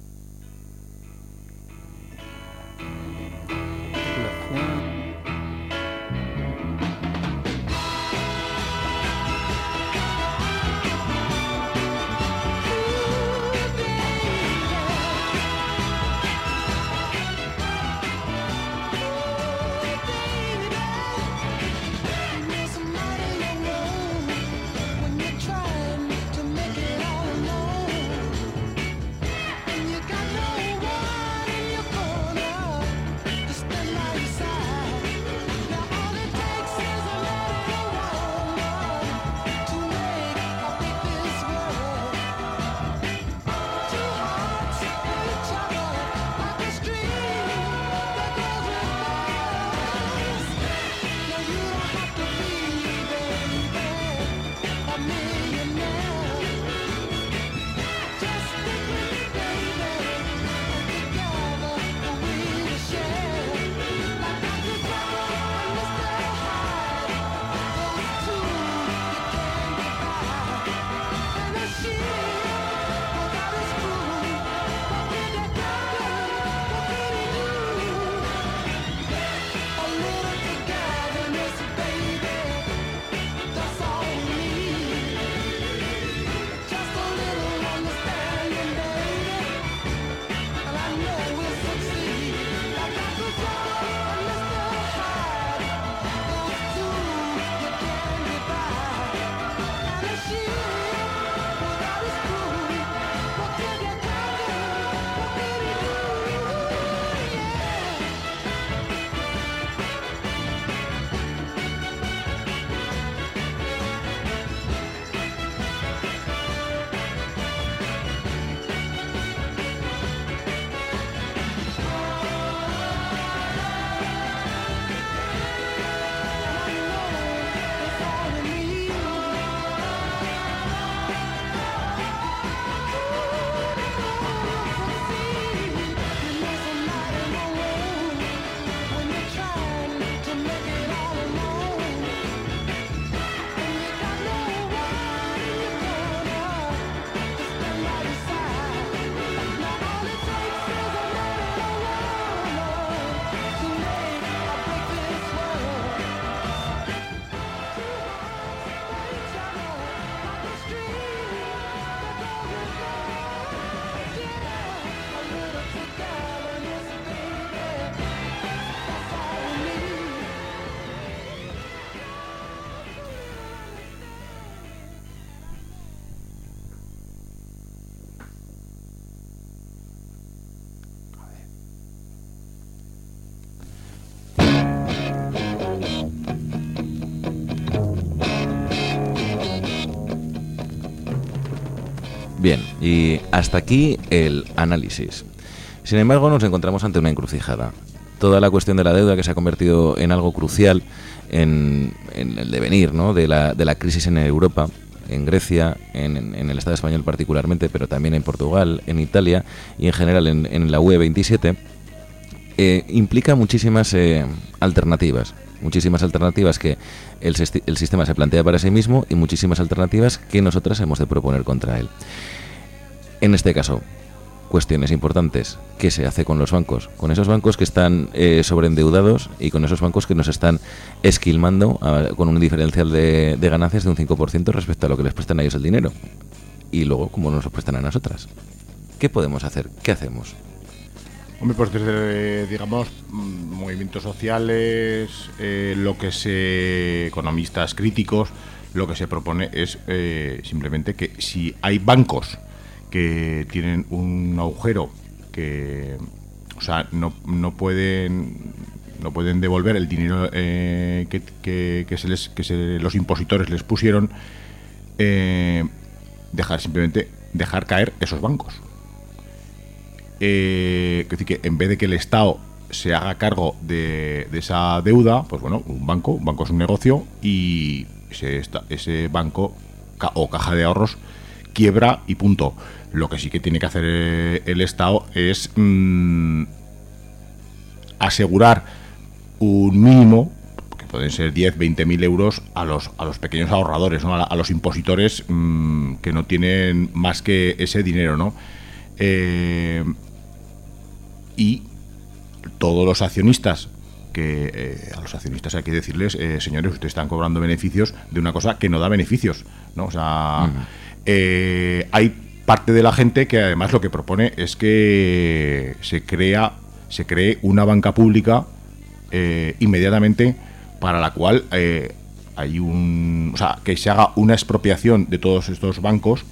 Bien, y hasta aquí el análisis. Sin embargo, nos encontramos ante una encrucijada. Toda la cuestión de la deuda, que se ha convertido en algo crucial en, en el devenir, ¿no?, de la, de la crisis en Europa, en Grecia, en, en el Estado español particularmente, pero también en Portugal, en Italia y en general en, en la U E veintisiete, eh, implica muchísimas eh, alternativas. Muchísimas alternativas que el, el sistema se plantea para sí mismo y muchísimas alternativas que nosotras hemos de proponer contra él. En este caso, cuestiones importantes. ¿Qué se hace con los bancos? Con esos bancos que están eh, sobreendeudados y con esos bancos que nos están esquilmando a, con un diferencial de, de ganancias de un cinco por ciento respecto a lo que les prestan a ellos el dinero. Y luego, ¿cómo nos lo prestan a nosotras? ¿Qué podemos hacer? ¿Qué hacemos? Hombre, pues desde, digamos, movimientos sociales, eh, lo que se, economistas críticos, lo que se propone es eh, simplemente que si hay bancos que tienen un agujero que, o sea, no, no pueden no pueden devolver el dinero eh, que, que, que se les que se, los impositores les pusieron, eh, dejar simplemente dejar caer esos bancos. Eh, es decir, que en vez de que el Estado se haga cargo de, de esa deuda, pues bueno, un banco, un banco es un negocio y ese, ese banco ca, o caja de ahorros quiebra y punto. Lo que sí que tiene que hacer el Estado es mmm, asegurar un mínimo, que pueden ser diez, veinte mil euros, a los, a los pequeños ahorradores, ¿no? a, a los impositores mmm, que no tienen más que ese dinero, ¿no? Eh, y todos los accionistas, que eh, a los accionistas hay que decirles, eh, señores, ustedes están cobrando beneficios de una cosa que no da beneficios, ¿no? O sea, uh-huh. eh, hay parte de la gente que además lo que propone es que se crea, se cree una banca pública eh, inmediatamente, para la cual eh, hay un, o sea, que se haga una expropiación de todos estos bancos,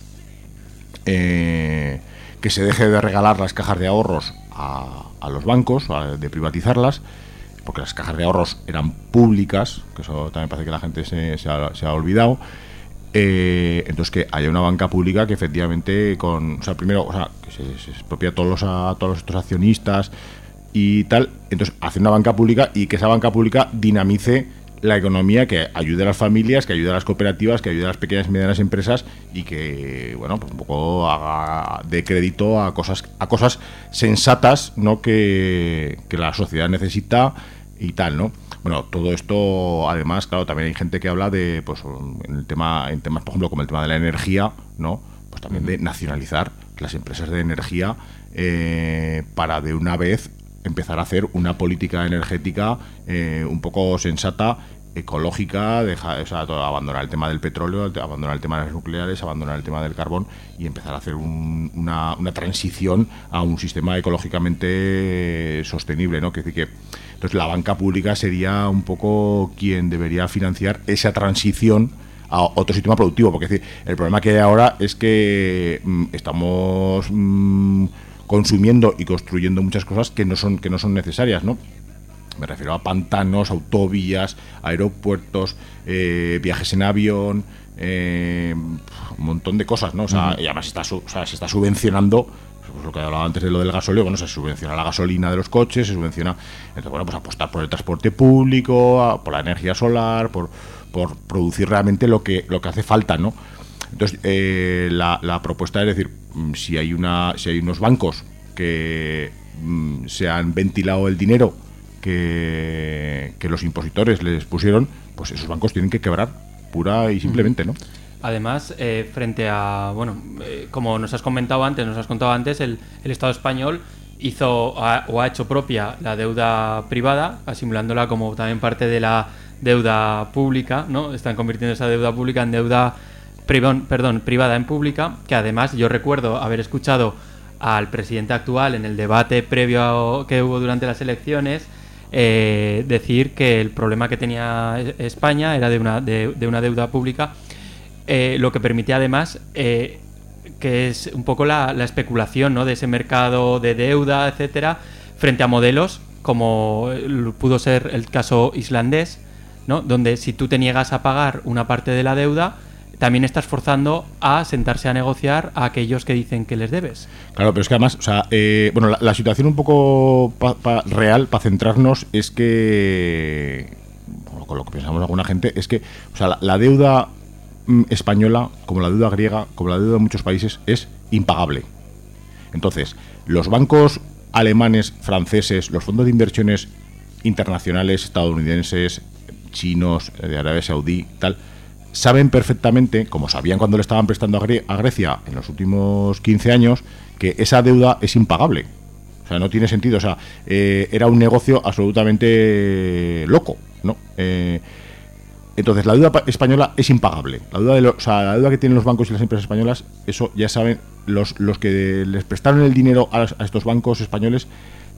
eh, que se deje de regalar las cajas de ahorros a, a los bancos, a, de privatizarlas, porque las cajas de ahorros eran públicas, que eso también parece que la gente se, se, ha, se ha olvidado. Eh, entonces que haya una banca pública que efectivamente con, o sea, primero, o sea, que se, se expropia a todos los a todos estos accionistas y tal, entonces hace una banca pública y que esa banca pública dinamice la economía, que ayude a las familias, que ayude a las cooperativas, que ayude a las pequeñas y medianas empresas y que, bueno, pues un poco haga de crédito a cosas a cosas sensatas, ¿no? Que, que la sociedad necesita y tal, ¿no? Bueno, todo esto, además, claro, también hay gente que habla de, pues, en el tema, en temas, por ejemplo, como el tema de la energía, ¿no? Pues también de nacionalizar las empresas de energía eh, para de una vez empezar a hacer una política energética eh, un poco sensata, ecológica, dejar, o sea, todo, abandonar el tema del petróleo, abandonar el tema de las nucleares, abandonar el tema del carbón y empezar a hacer un, una, una transición a un sistema ecológicamente sostenible, ¿no? Que, que entonces la banca pública sería un poco quien debería financiar esa transición a otro sistema productivo, porque es decir, el problema que hay ahora es que mmm, estamos mmm, consumiendo y construyendo muchas cosas que no son que no son necesarias, ¿no? Me refiero a pantanos, autovías, aeropuertos, eh, viajes en avión, eh, un montón de cosas, ¿no? O sea, uh-huh. y además está, o sea, se está subvencionando, pues lo que hablaba antes de lo del gasóleo, bueno, se subvenciona la gasolina de los coches, se subvenciona, entonces, bueno, pues apostar por el transporte público, por la energía solar, por, por producir realmente lo que lo que hace falta, ¿no? Entonces, eh, la, la propuesta es decir, si hay una si hay unos bancos que mm, se han ventilado el dinero que, que los impositores les pusieron, pues esos bancos tienen que quebrar, pura y simplemente, ¿no? Además, eh, frente a, bueno, eh, como nos has comentado antes, nos has contado antes, el, el Estado español hizo ha, o ha hecho propia la deuda privada, asimilándola como también parte de la deuda pública, ¿no? Están convirtiendo esa deuda pública en deuda Perdón, perdón, privada en pública, que además yo recuerdo haber escuchado al presidente actual en el debate previo a, que hubo durante las elecciones eh, decir que el problema que tenía España era de una, de, de una deuda pública, eh, lo que permitía además eh, que es un poco la, la especulación, ¿no? De ese mercado de deuda, etcétera, frente a modelos como pudo ser el caso islandés, ¿no? Donde si tú te niegas a pagar una parte de la deuda, también estás forzando a sentarse a negociar a aquellos que dicen que les debes. Claro, pero es que además, o sea, eh, bueno, la, la situación un poco pa, pa, real, para centrarnos, es que, bueno, con lo que pensamos alguna gente, es que, o sea, la, la deuda mm, española, como la deuda griega, como la deuda de muchos países, es impagable. Entonces, los bancos alemanes, franceses, los fondos de inversiones internacionales, estadounidenses, chinos, de Arabia Saudí, tal, saben perfectamente, como sabían cuando le estaban prestando a, Gre- a Grecia en los últimos quince años, que esa deuda es impagable. O sea, no tiene sentido. O sea, eh, era un negocio absolutamente loco, ¿no? Eh, entonces, la deuda española es impagable. La deuda, de lo, o sea, la deuda que tienen los bancos y las empresas españolas, eso ya saben, los, los que les prestaron el dinero a, a estos bancos españoles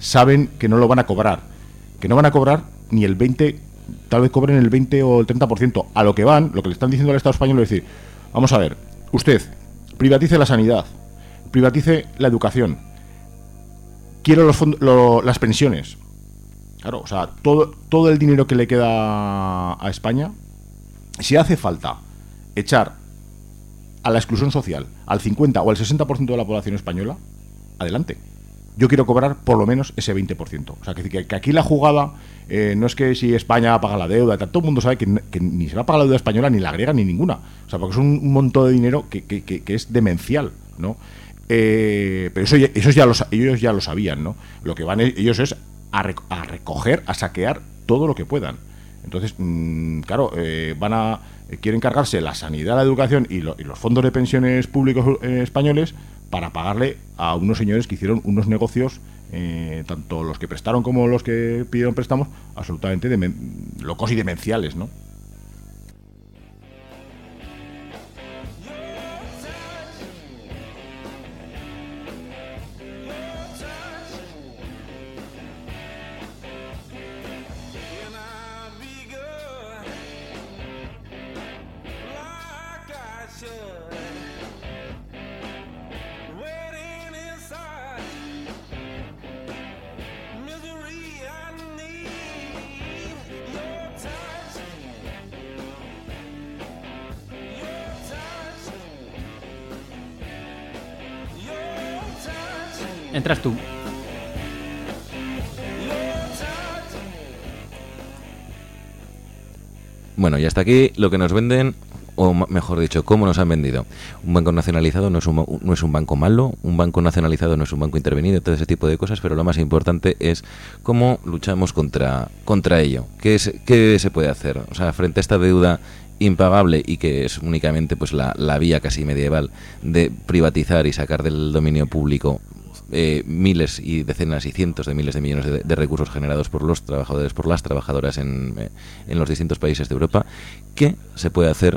saben que no lo van a cobrar, que no van a cobrar ni el veinte, tal vez cobren el veinte o el treinta por ciento. A lo que van, lo que le están diciendo al Estado español es decir, vamos a ver, usted privatice la sanidad, privatice la educación, quiero los fond- lo, las pensiones. Claro, o sea, todo, todo el dinero que le queda a España, si hace falta echar a la exclusión social al cincuenta o al sesenta por ciento de la población española, adelante. Yo quiero cobrar por lo menos ese veinte por ciento. O sea, que, que, que aquí la jugada eh, no es que si España paga la deuda, todo el mundo sabe que, que ni se va a pagar la deuda española, ni la griega, ni ninguna. O sea, porque es un, un montón de dinero que, que, que, que es demencial, ¿no? Eh, pero eso, ya, eso ya lo, ellos ya lo sabían, ¿no? Lo que van ellos es a, rec, a recoger, a saquear todo lo que puedan. Entonces, mmm, claro, eh, van a eh, quieren cargarse la sanidad, la educación y, lo, y los fondos de pensiones públicos eh, españoles para pagarle a unos señores que hicieron unos negocios, eh, tanto los que prestaron como los que pidieron préstamos, absolutamente demen- locos y demenciales, ¿no? Entras tú. Bueno, y hasta aquí lo que nos venden, o mejor dicho, cómo nos han vendido. Un banco nacionalizado no es un, no es un banco malo, un banco nacionalizado no es un banco intervenido, todo ese tipo de cosas, pero lo más importante es cómo luchamos contra, contra ello. ¿Qué, es, ¿Qué se puede hacer? O sea, frente a esta deuda impagable y que es únicamente pues la, la vía casi medieval de privatizar y sacar del dominio público Eh, miles y decenas y cientos de miles de millones de, de recursos generados por los trabajadores, por las trabajadoras en, eh, en los distintos países de Europa. ¿Qué se puede hacer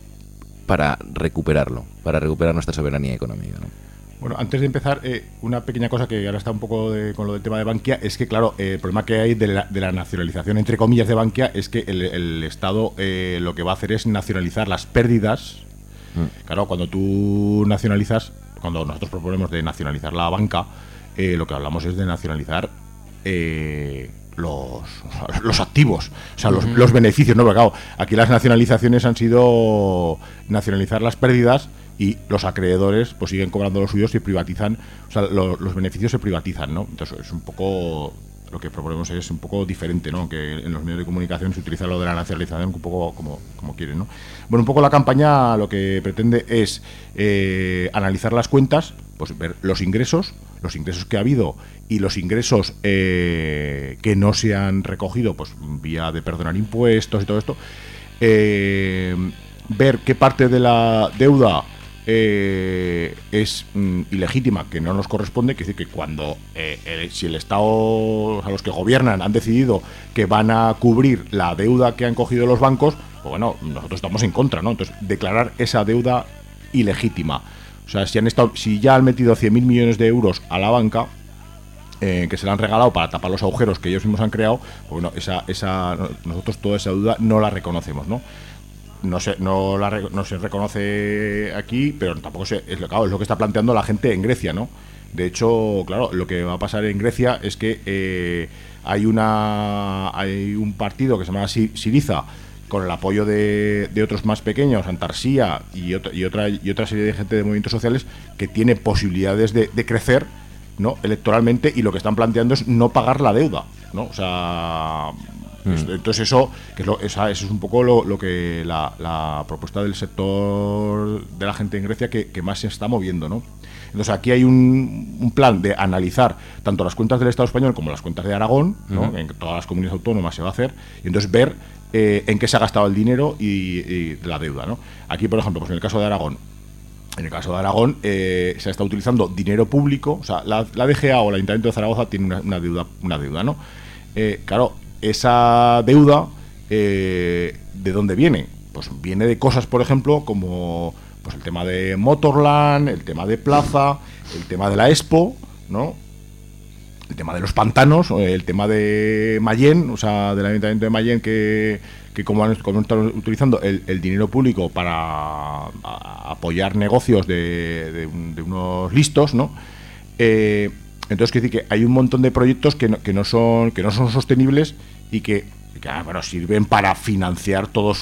para recuperarlo, para recuperar nuestra soberanía económica, ¿no? Bueno, antes de empezar, eh, una pequeña cosa que ahora está un poco de, con lo del tema de Bankia, es que, claro, eh, el problema que hay de la, de la nacionalización, entre comillas, de Bankia, es que el, el Estado eh, lo que va a hacer es nacionalizar las pérdidas. Mm. Claro, cuando tú nacionalizas, cuando nosotros proponemos de nacionalizar la banca, eh, lo que hablamos es de nacionalizar eh, los, los activos, o sea, los, uh-huh. los beneficios, ¿no? Porque, claro, aquí las nacionalizaciones han sido nacionalizar las pérdidas y los acreedores pues siguen cobrando los suyos y privatizan, o sea, lo, los beneficios se privatizan, ¿no? Entonces es un poco, lo que proponemos es un poco diferente, ¿no? Que en los medios de comunicación se utiliza lo de la nacionalización un poco como, como quieren, ¿no? Bueno, un poco la campaña lo que pretende es eh, analizar las cuentas, pues ver los ingresos, los ingresos que ha habido y los ingresos eh, que no se han recogido, pues vía de perdonar impuestos y todo esto, eh, ver qué parte de la deuda Eh, es mm, ilegítima, que no nos corresponde, que decir que cuando eh, el, si el Estado, o sea, los que gobiernan han decidido que van a cubrir la deuda que han cogido los bancos, pues bueno, nosotros estamos en contra, ¿no? Entonces, declarar esa deuda ilegítima. O sea, si han estado, si ya han metido cien mil millones de euros a la banca, eh, que se la han regalado para tapar los agujeros que ellos mismos han creado, pues bueno, esa, esa, nosotros toda esa deuda no la reconocemos, ¿no? No se, no, la, no se reconoce aquí, pero tampoco se, es, claro, es lo que está planteando la gente en Grecia, ¿no? De hecho, claro, lo que va a pasar en Grecia es que eh, hay una hay un partido que se llama Syriza, con el apoyo de, de otros más pequeños, Antarsía y otra, y otra y otra serie de gente de movimientos sociales que tiene posibilidades de, de crecer, ¿no? Electoralmente, y lo que están planteando es no pagar la deuda, ¿no? O sea, mm. entonces eso, que es lo, esa, eso es un poco lo, lo que la, la propuesta del sector de la gente en Grecia que, que más se está moviendo, ¿no? Entonces aquí hay un, un plan de analizar tanto las cuentas del Estado español como las cuentas de Aragón, ¿no? Uh-huh. En todas las comunidades autónomas se va a hacer, y entonces ver eh, en qué se ha gastado el dinero y, y la deuda, ¿no? Aquí, por ejemplo, pues en el caso de Aragón, en el caso de Aragón eh, se está utilizando dinero público, o sea, la, la D G A o el Ayuntamiento de Zaragoza tiene una, una deuda, una deuda, ¿no? Eh, claro, esa deuda, eh, ¿de dónde viene? Pues viene de cosas, por ejemplo, como pues el tema de Motorland, el tema de Plaza, el tema de la Expo, ¿no? el tema de los pantanos, el tema de Mayén, o sea, del Ayuntamiento de Mayén, que, que como, han, como están utilizando el, el dinero público para a, apoyar negocios de, de, de unos listos, ¿no? Eh, entonces, quiero decir que hay un montón de proyectos que no, que no son que no son sostenibles y que, que bueno, sirven para financiar todo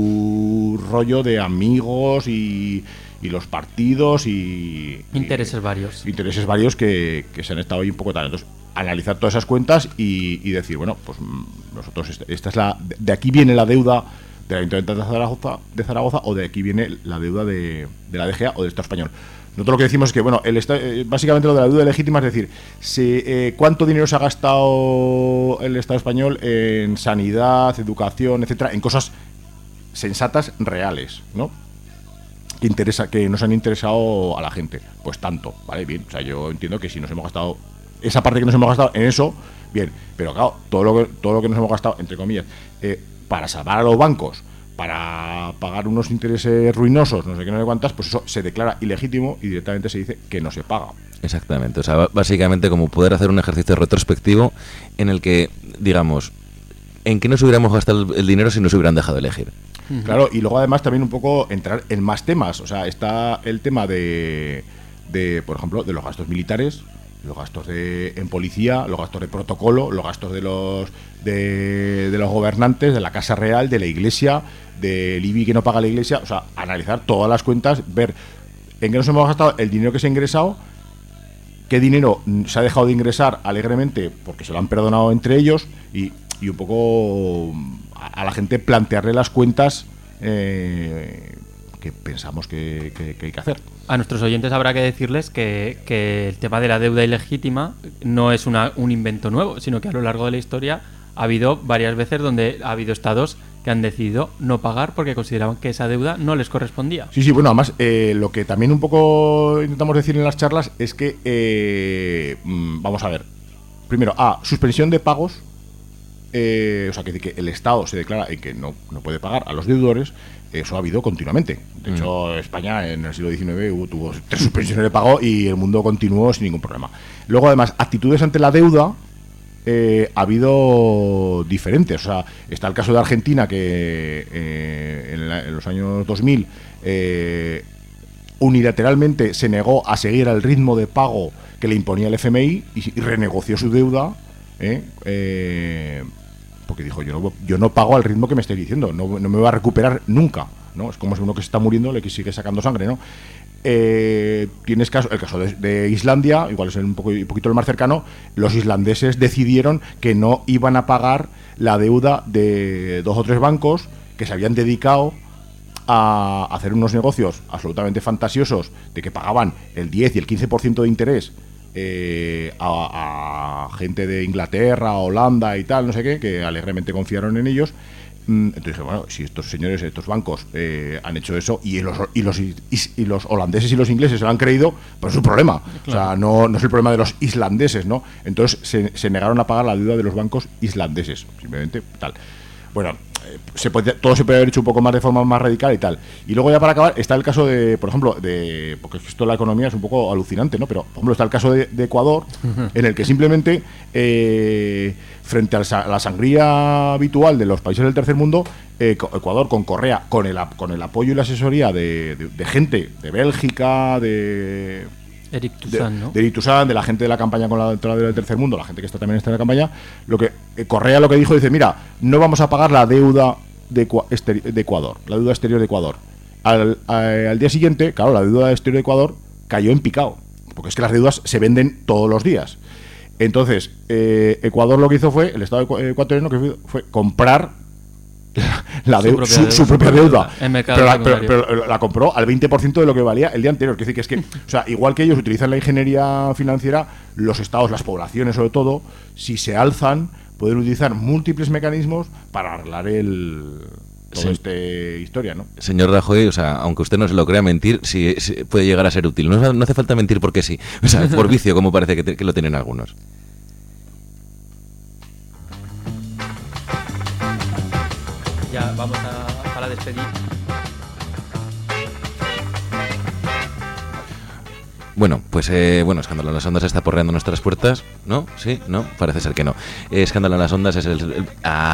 su rollo de amigos y, y los partidos y... Intereses y, varios. Intereses varios que, que se han estado ahí un poco tal. Entonces, analizar todas esas cuentas y, y decir, bueno, pues nosotros, esta, esta es la... De aquí viene la deuda del Ayuntamiento de Zaragoza, de Zaragoza o de aquí viene la deuda de, de la D G A o del Estado español. Nosotros lo que decimos es que, bueno, el Estado, básicamente lo de la deuda legítima es decir, si, eh, cuánto dinero se ha gastado el Estado español en sanidad, educación, etcétera, en cosas sensatas, reales, ¿no? Que interesa, que nos han interesado a la gente. Pues tanto, ¿vale? Bien, o sea, yo entiendo que si nos hemos gastado esa parte que nos hemos gastado en eso, bien, pero claro, todo lo que, todo lo que nos hemos gastado, entre comillas, eh, para salvar a los bancos, para pagar unos intereses ruinosos, no sé qué, no sé cuántas, pues eso se declara ilegítimo y directamente se dice que no se paga. Exactamente, o sea, básicamente como poder hacer un ejercicio retrospectivo en el que, digamos, ¿en qué nos hubiéramos gastado el dinero si nos hubieran dejado elegir? Claro, y luego además también un poco entrar en más temas, o sea, está el tema de, de por ejemplo, de los gastos militares, los gastos de en policía, los gastos de protocolo, los gastos de los de, de los gobernantes, de la Casa Real, de la Iglesia, del I B I que no paga la Iglesia, o sea, analizar todas las cuentas, ver en qué nos hemos gastado el dinero que se ha ingresado, qué dinero se ha dejado de ingresar alegremente porque se lo han perdonado entre ellos y, y un poco a, a la gente plantearle las cuentas eh, que pensamos que, que, que hay que hacer. A nuestros oyentes habrá que decirles que, que el tema de la deuda ilegítima no es una, un invento nuevo, sino que a lo largo de la historia ha habido varias veces donde ha habido estados que han decidido no pagar porque consideraban que esa deuda no les correspondía. Sí, sí, bueno, además eh, lo que también un poco intentamos decir en las charlas es que, eh, vamos a ver, primero, A, suspensión de pagos, eh, o sea, que, que el Estado se declara en que no, no puede pagar a los deudores. Eso ha habido continuamente. De hecho, mm. España en el siglo diecinueve hubo, tuvo tres suspensiones de pago y el mundo continuó sin ningún problema. Luego, además, actitudes ante la deuda eh, ha habido diferentes. O sea, está el caso de Argentina, que eh, en, la, en los años dos mil eh, unilateralmente se negó a seguir al ritmo de pago que le imponía el F M I y, y renegoció su deuda. Eh, eh, porque dijo, yo no, yo no pago al ritmo que me estáis diciendo, no, no me va a recuperar nunca, ¿no? Es como si uno que se está muriendo le que sigue sacando sangre, ¿no? Eh, tienes caso, el caso de, de Islandia, igual es un, poco, un poquito el más cercano, los islandeses decidieron que no iban a pagar la deuda de dos o tres bancos que se habían dedicado a hacer unos negocios absolutamente fantasiosos de que pagaban el diez y el quince por ciento de interés Eh, a, a gente de Inglaterra, Holanda y tal, no sé qué, que alegremente confiaron en ellos. Entonces, bueno, si estos señores, estos bancos eh, han hecho eso y los, y, los, y, y los holandeses y los ingleses se lo han creído, pues es un problema. Claro. O sea, no, no es el problema de los islandeses, ¿no? Entonces se, se negaron a pagar la deuda de los bancos islandeses, simplemente tal. Bueno, eh, se puede, todo se puede haber hecho un poco más de forma más radical y tal. Y luego ya para acabar está el caso de, por ejemplo, de porque esto de la economía es un poco alucinante, ¿no? Pero, por ejemplo, está el caso de, de Ecuador, en el que simplemente eh, frente a la sangría habitual de los países del tercer mundo, eh, Ecuador con Correa, con el, con el apoyo y la asesoría de, de, de gente de Bélgica, de... Eric Toussaint, de, ¿no? de Eric Toussaint, de la gente de la campaña con la deuda del tercer mundo, la gente que está también está en la campaña, lo que eh, Correa lo que dijo, dice, mira, no vamos a pagar la deuda de, de Ecuador, la deuda exterior de Ecuador. Al, a, al día siguiente, claro, la deuda exterior de Ecuador cayó en picado, porque es que las deudas se venden todos los días. Entonces, eh, Ecuador lo que hizo fue, el Estado ecuatoriano que fue, fue comprar la su, deu- propia su, deuda, su propia deuda, pero la, pero, pero la compró al veinte por ciento de lo que valía el día anterior. Quiere decir que es que, o sea, igual que ellos utilizan la ingeniería financiera, los estados, las poblaciones sobre todo, si se alzan, pueden utilizar múltiples mecanismos para arreglar el toda sí. esta historia, ¿no? Señor Rajoy, o sea, aunque usted no se lo crea, mentir sí, sí puede llegar a ser útil. No, no hace falta mentir porque sí, o sea, por vicio, como parece que, te, que lo tienen algunos. Ya vamos a, para despedir. Bueno, pues eh, bueno, Escándalo en las Ondas está porreando nuestras puertas, ¿no? ¿Sí? ¿No? Parece ser que no. Eh, Escándalo en las Ondas es el... el-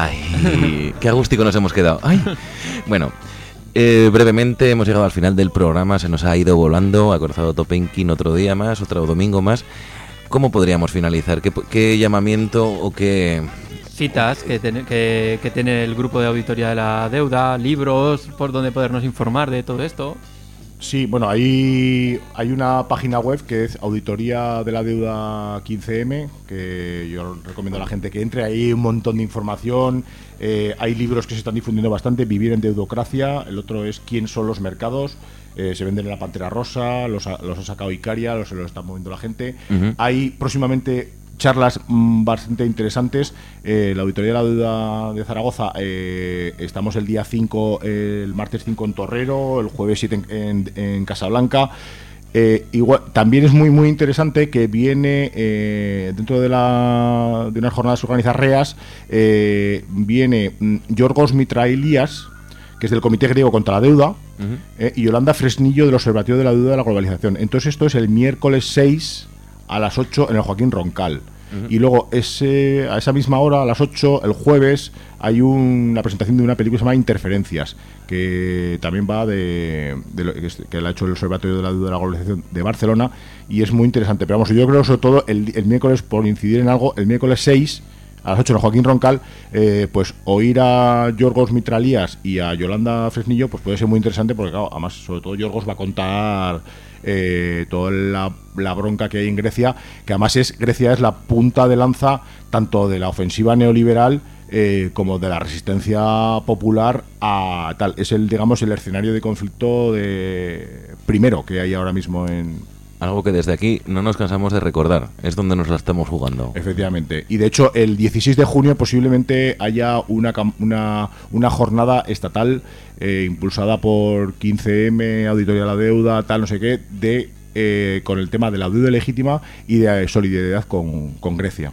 ¡Ay! ¡Qué agústico nos hemos quedado! ¡Ay! Bueno, eh, brevemente hemos llegado al final del programa, se nos ha ido volando, ha cruzado Topenkin otro día más, otro domingo más. ¿Cómo podríamos finalizar? ¿Qué, qué llamamiento o qué...? Citas que, ten- que, que tiene el grupo de auditoría de la deuda, libros por donde podernos informar de todo esto. Sí, bueno, hay, hay una página web que es Auditoría de la Deuda quince eme, que yo recomiendo a la gente que entre. Ahí hay un montón de información, eh, hay libros que se están difundiendo bastante, Vivir en Deudocracia, el otro es ¿Quién son los mercados? Eh, se venden en la Pantera Rosa, los ha, los ha sacado Icaria, los, los está moviendo la gente. Uh-huh. Hay próximamente charlas mmm, bastante interesantes. Eh, la Auditoría de la Deuda de Zaragoza, eh, estamos el día cinco, eh, el martes cinco en Torrero, el jueves siete en, en, en Casablanca. Eh, igual, también es muy muy interesante que viene eh, dentro de, la, de unas jornadas organizadas REAS, eh, viene mm, Yorgos Mitrailias, que es del Comité Griego contra la Deuda, uh-huh. eh, y Yolanda Fresnillo del Observatorio de la Deuda de la Globalización. Entonces esto es el miércoles seis a las ocho en el Joaquín Roncal. Uh-huh. Y luego ese, a esa misma hora, a las ocho, el jueves, hay una presentación de una película que se llama Interferencias, que también va de, de lo, que, es, que la ha hecho el Observatorio de la Deuda de la Globalización de Barcelona, y es muy interesante. Pero vamos, yo creo sobre todo el, el miércoles, por incidir en algo, el miércoles seis a las ocho en el Joaquín Roncal, eh, pues oír a Yorgos Mitralías y a Yolanda Fresnillo pues puede ser muy interesante, porque claro, además sobre todo Yorgos va a contar eh, toda la, la bronca que hay en Grecia, que además es Grecia es la punta de lanza tanto de la ofensiva neoliberal eh, como de la resistencia popular a tal. Es el, digamos, el escenario de conflicto de primero que hay ahora mismo en... Algo que desde aquí no nos cansamos de recordar, es donde nos la estamos jugando. Efectivamente. Y de hecho, el dieciséis de junio posiblemente haya una, una, una jornada estatal eh, impulsada por quince eme, Auditoría de la Deuda, tal, no sé qué, de eh, con el tema de la deuda legítima y de solidaridad con, con Grecia.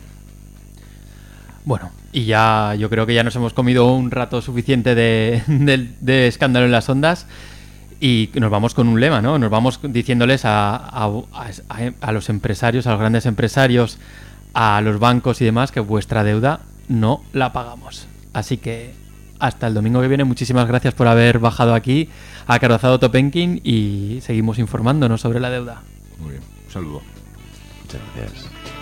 Bueno, y ya yo creo que ya nos hemos comido un rato suficiente de, de, de Escándalo en las Ondas. Y nos vamos con un lema, ¿no? Nos vamos diciéndoles a, a, a, a los empresarios, a los grandes empresarios, a los bancos y demás, que vuestra deuda no la pagamos. Así que hasta el domingo que viene. Muchísimas gracias por haber bajado aquí a Carrozado Topenkin y seguimos informándonos sobre la deuda. Muy bien, un saludo. Muchas gracias.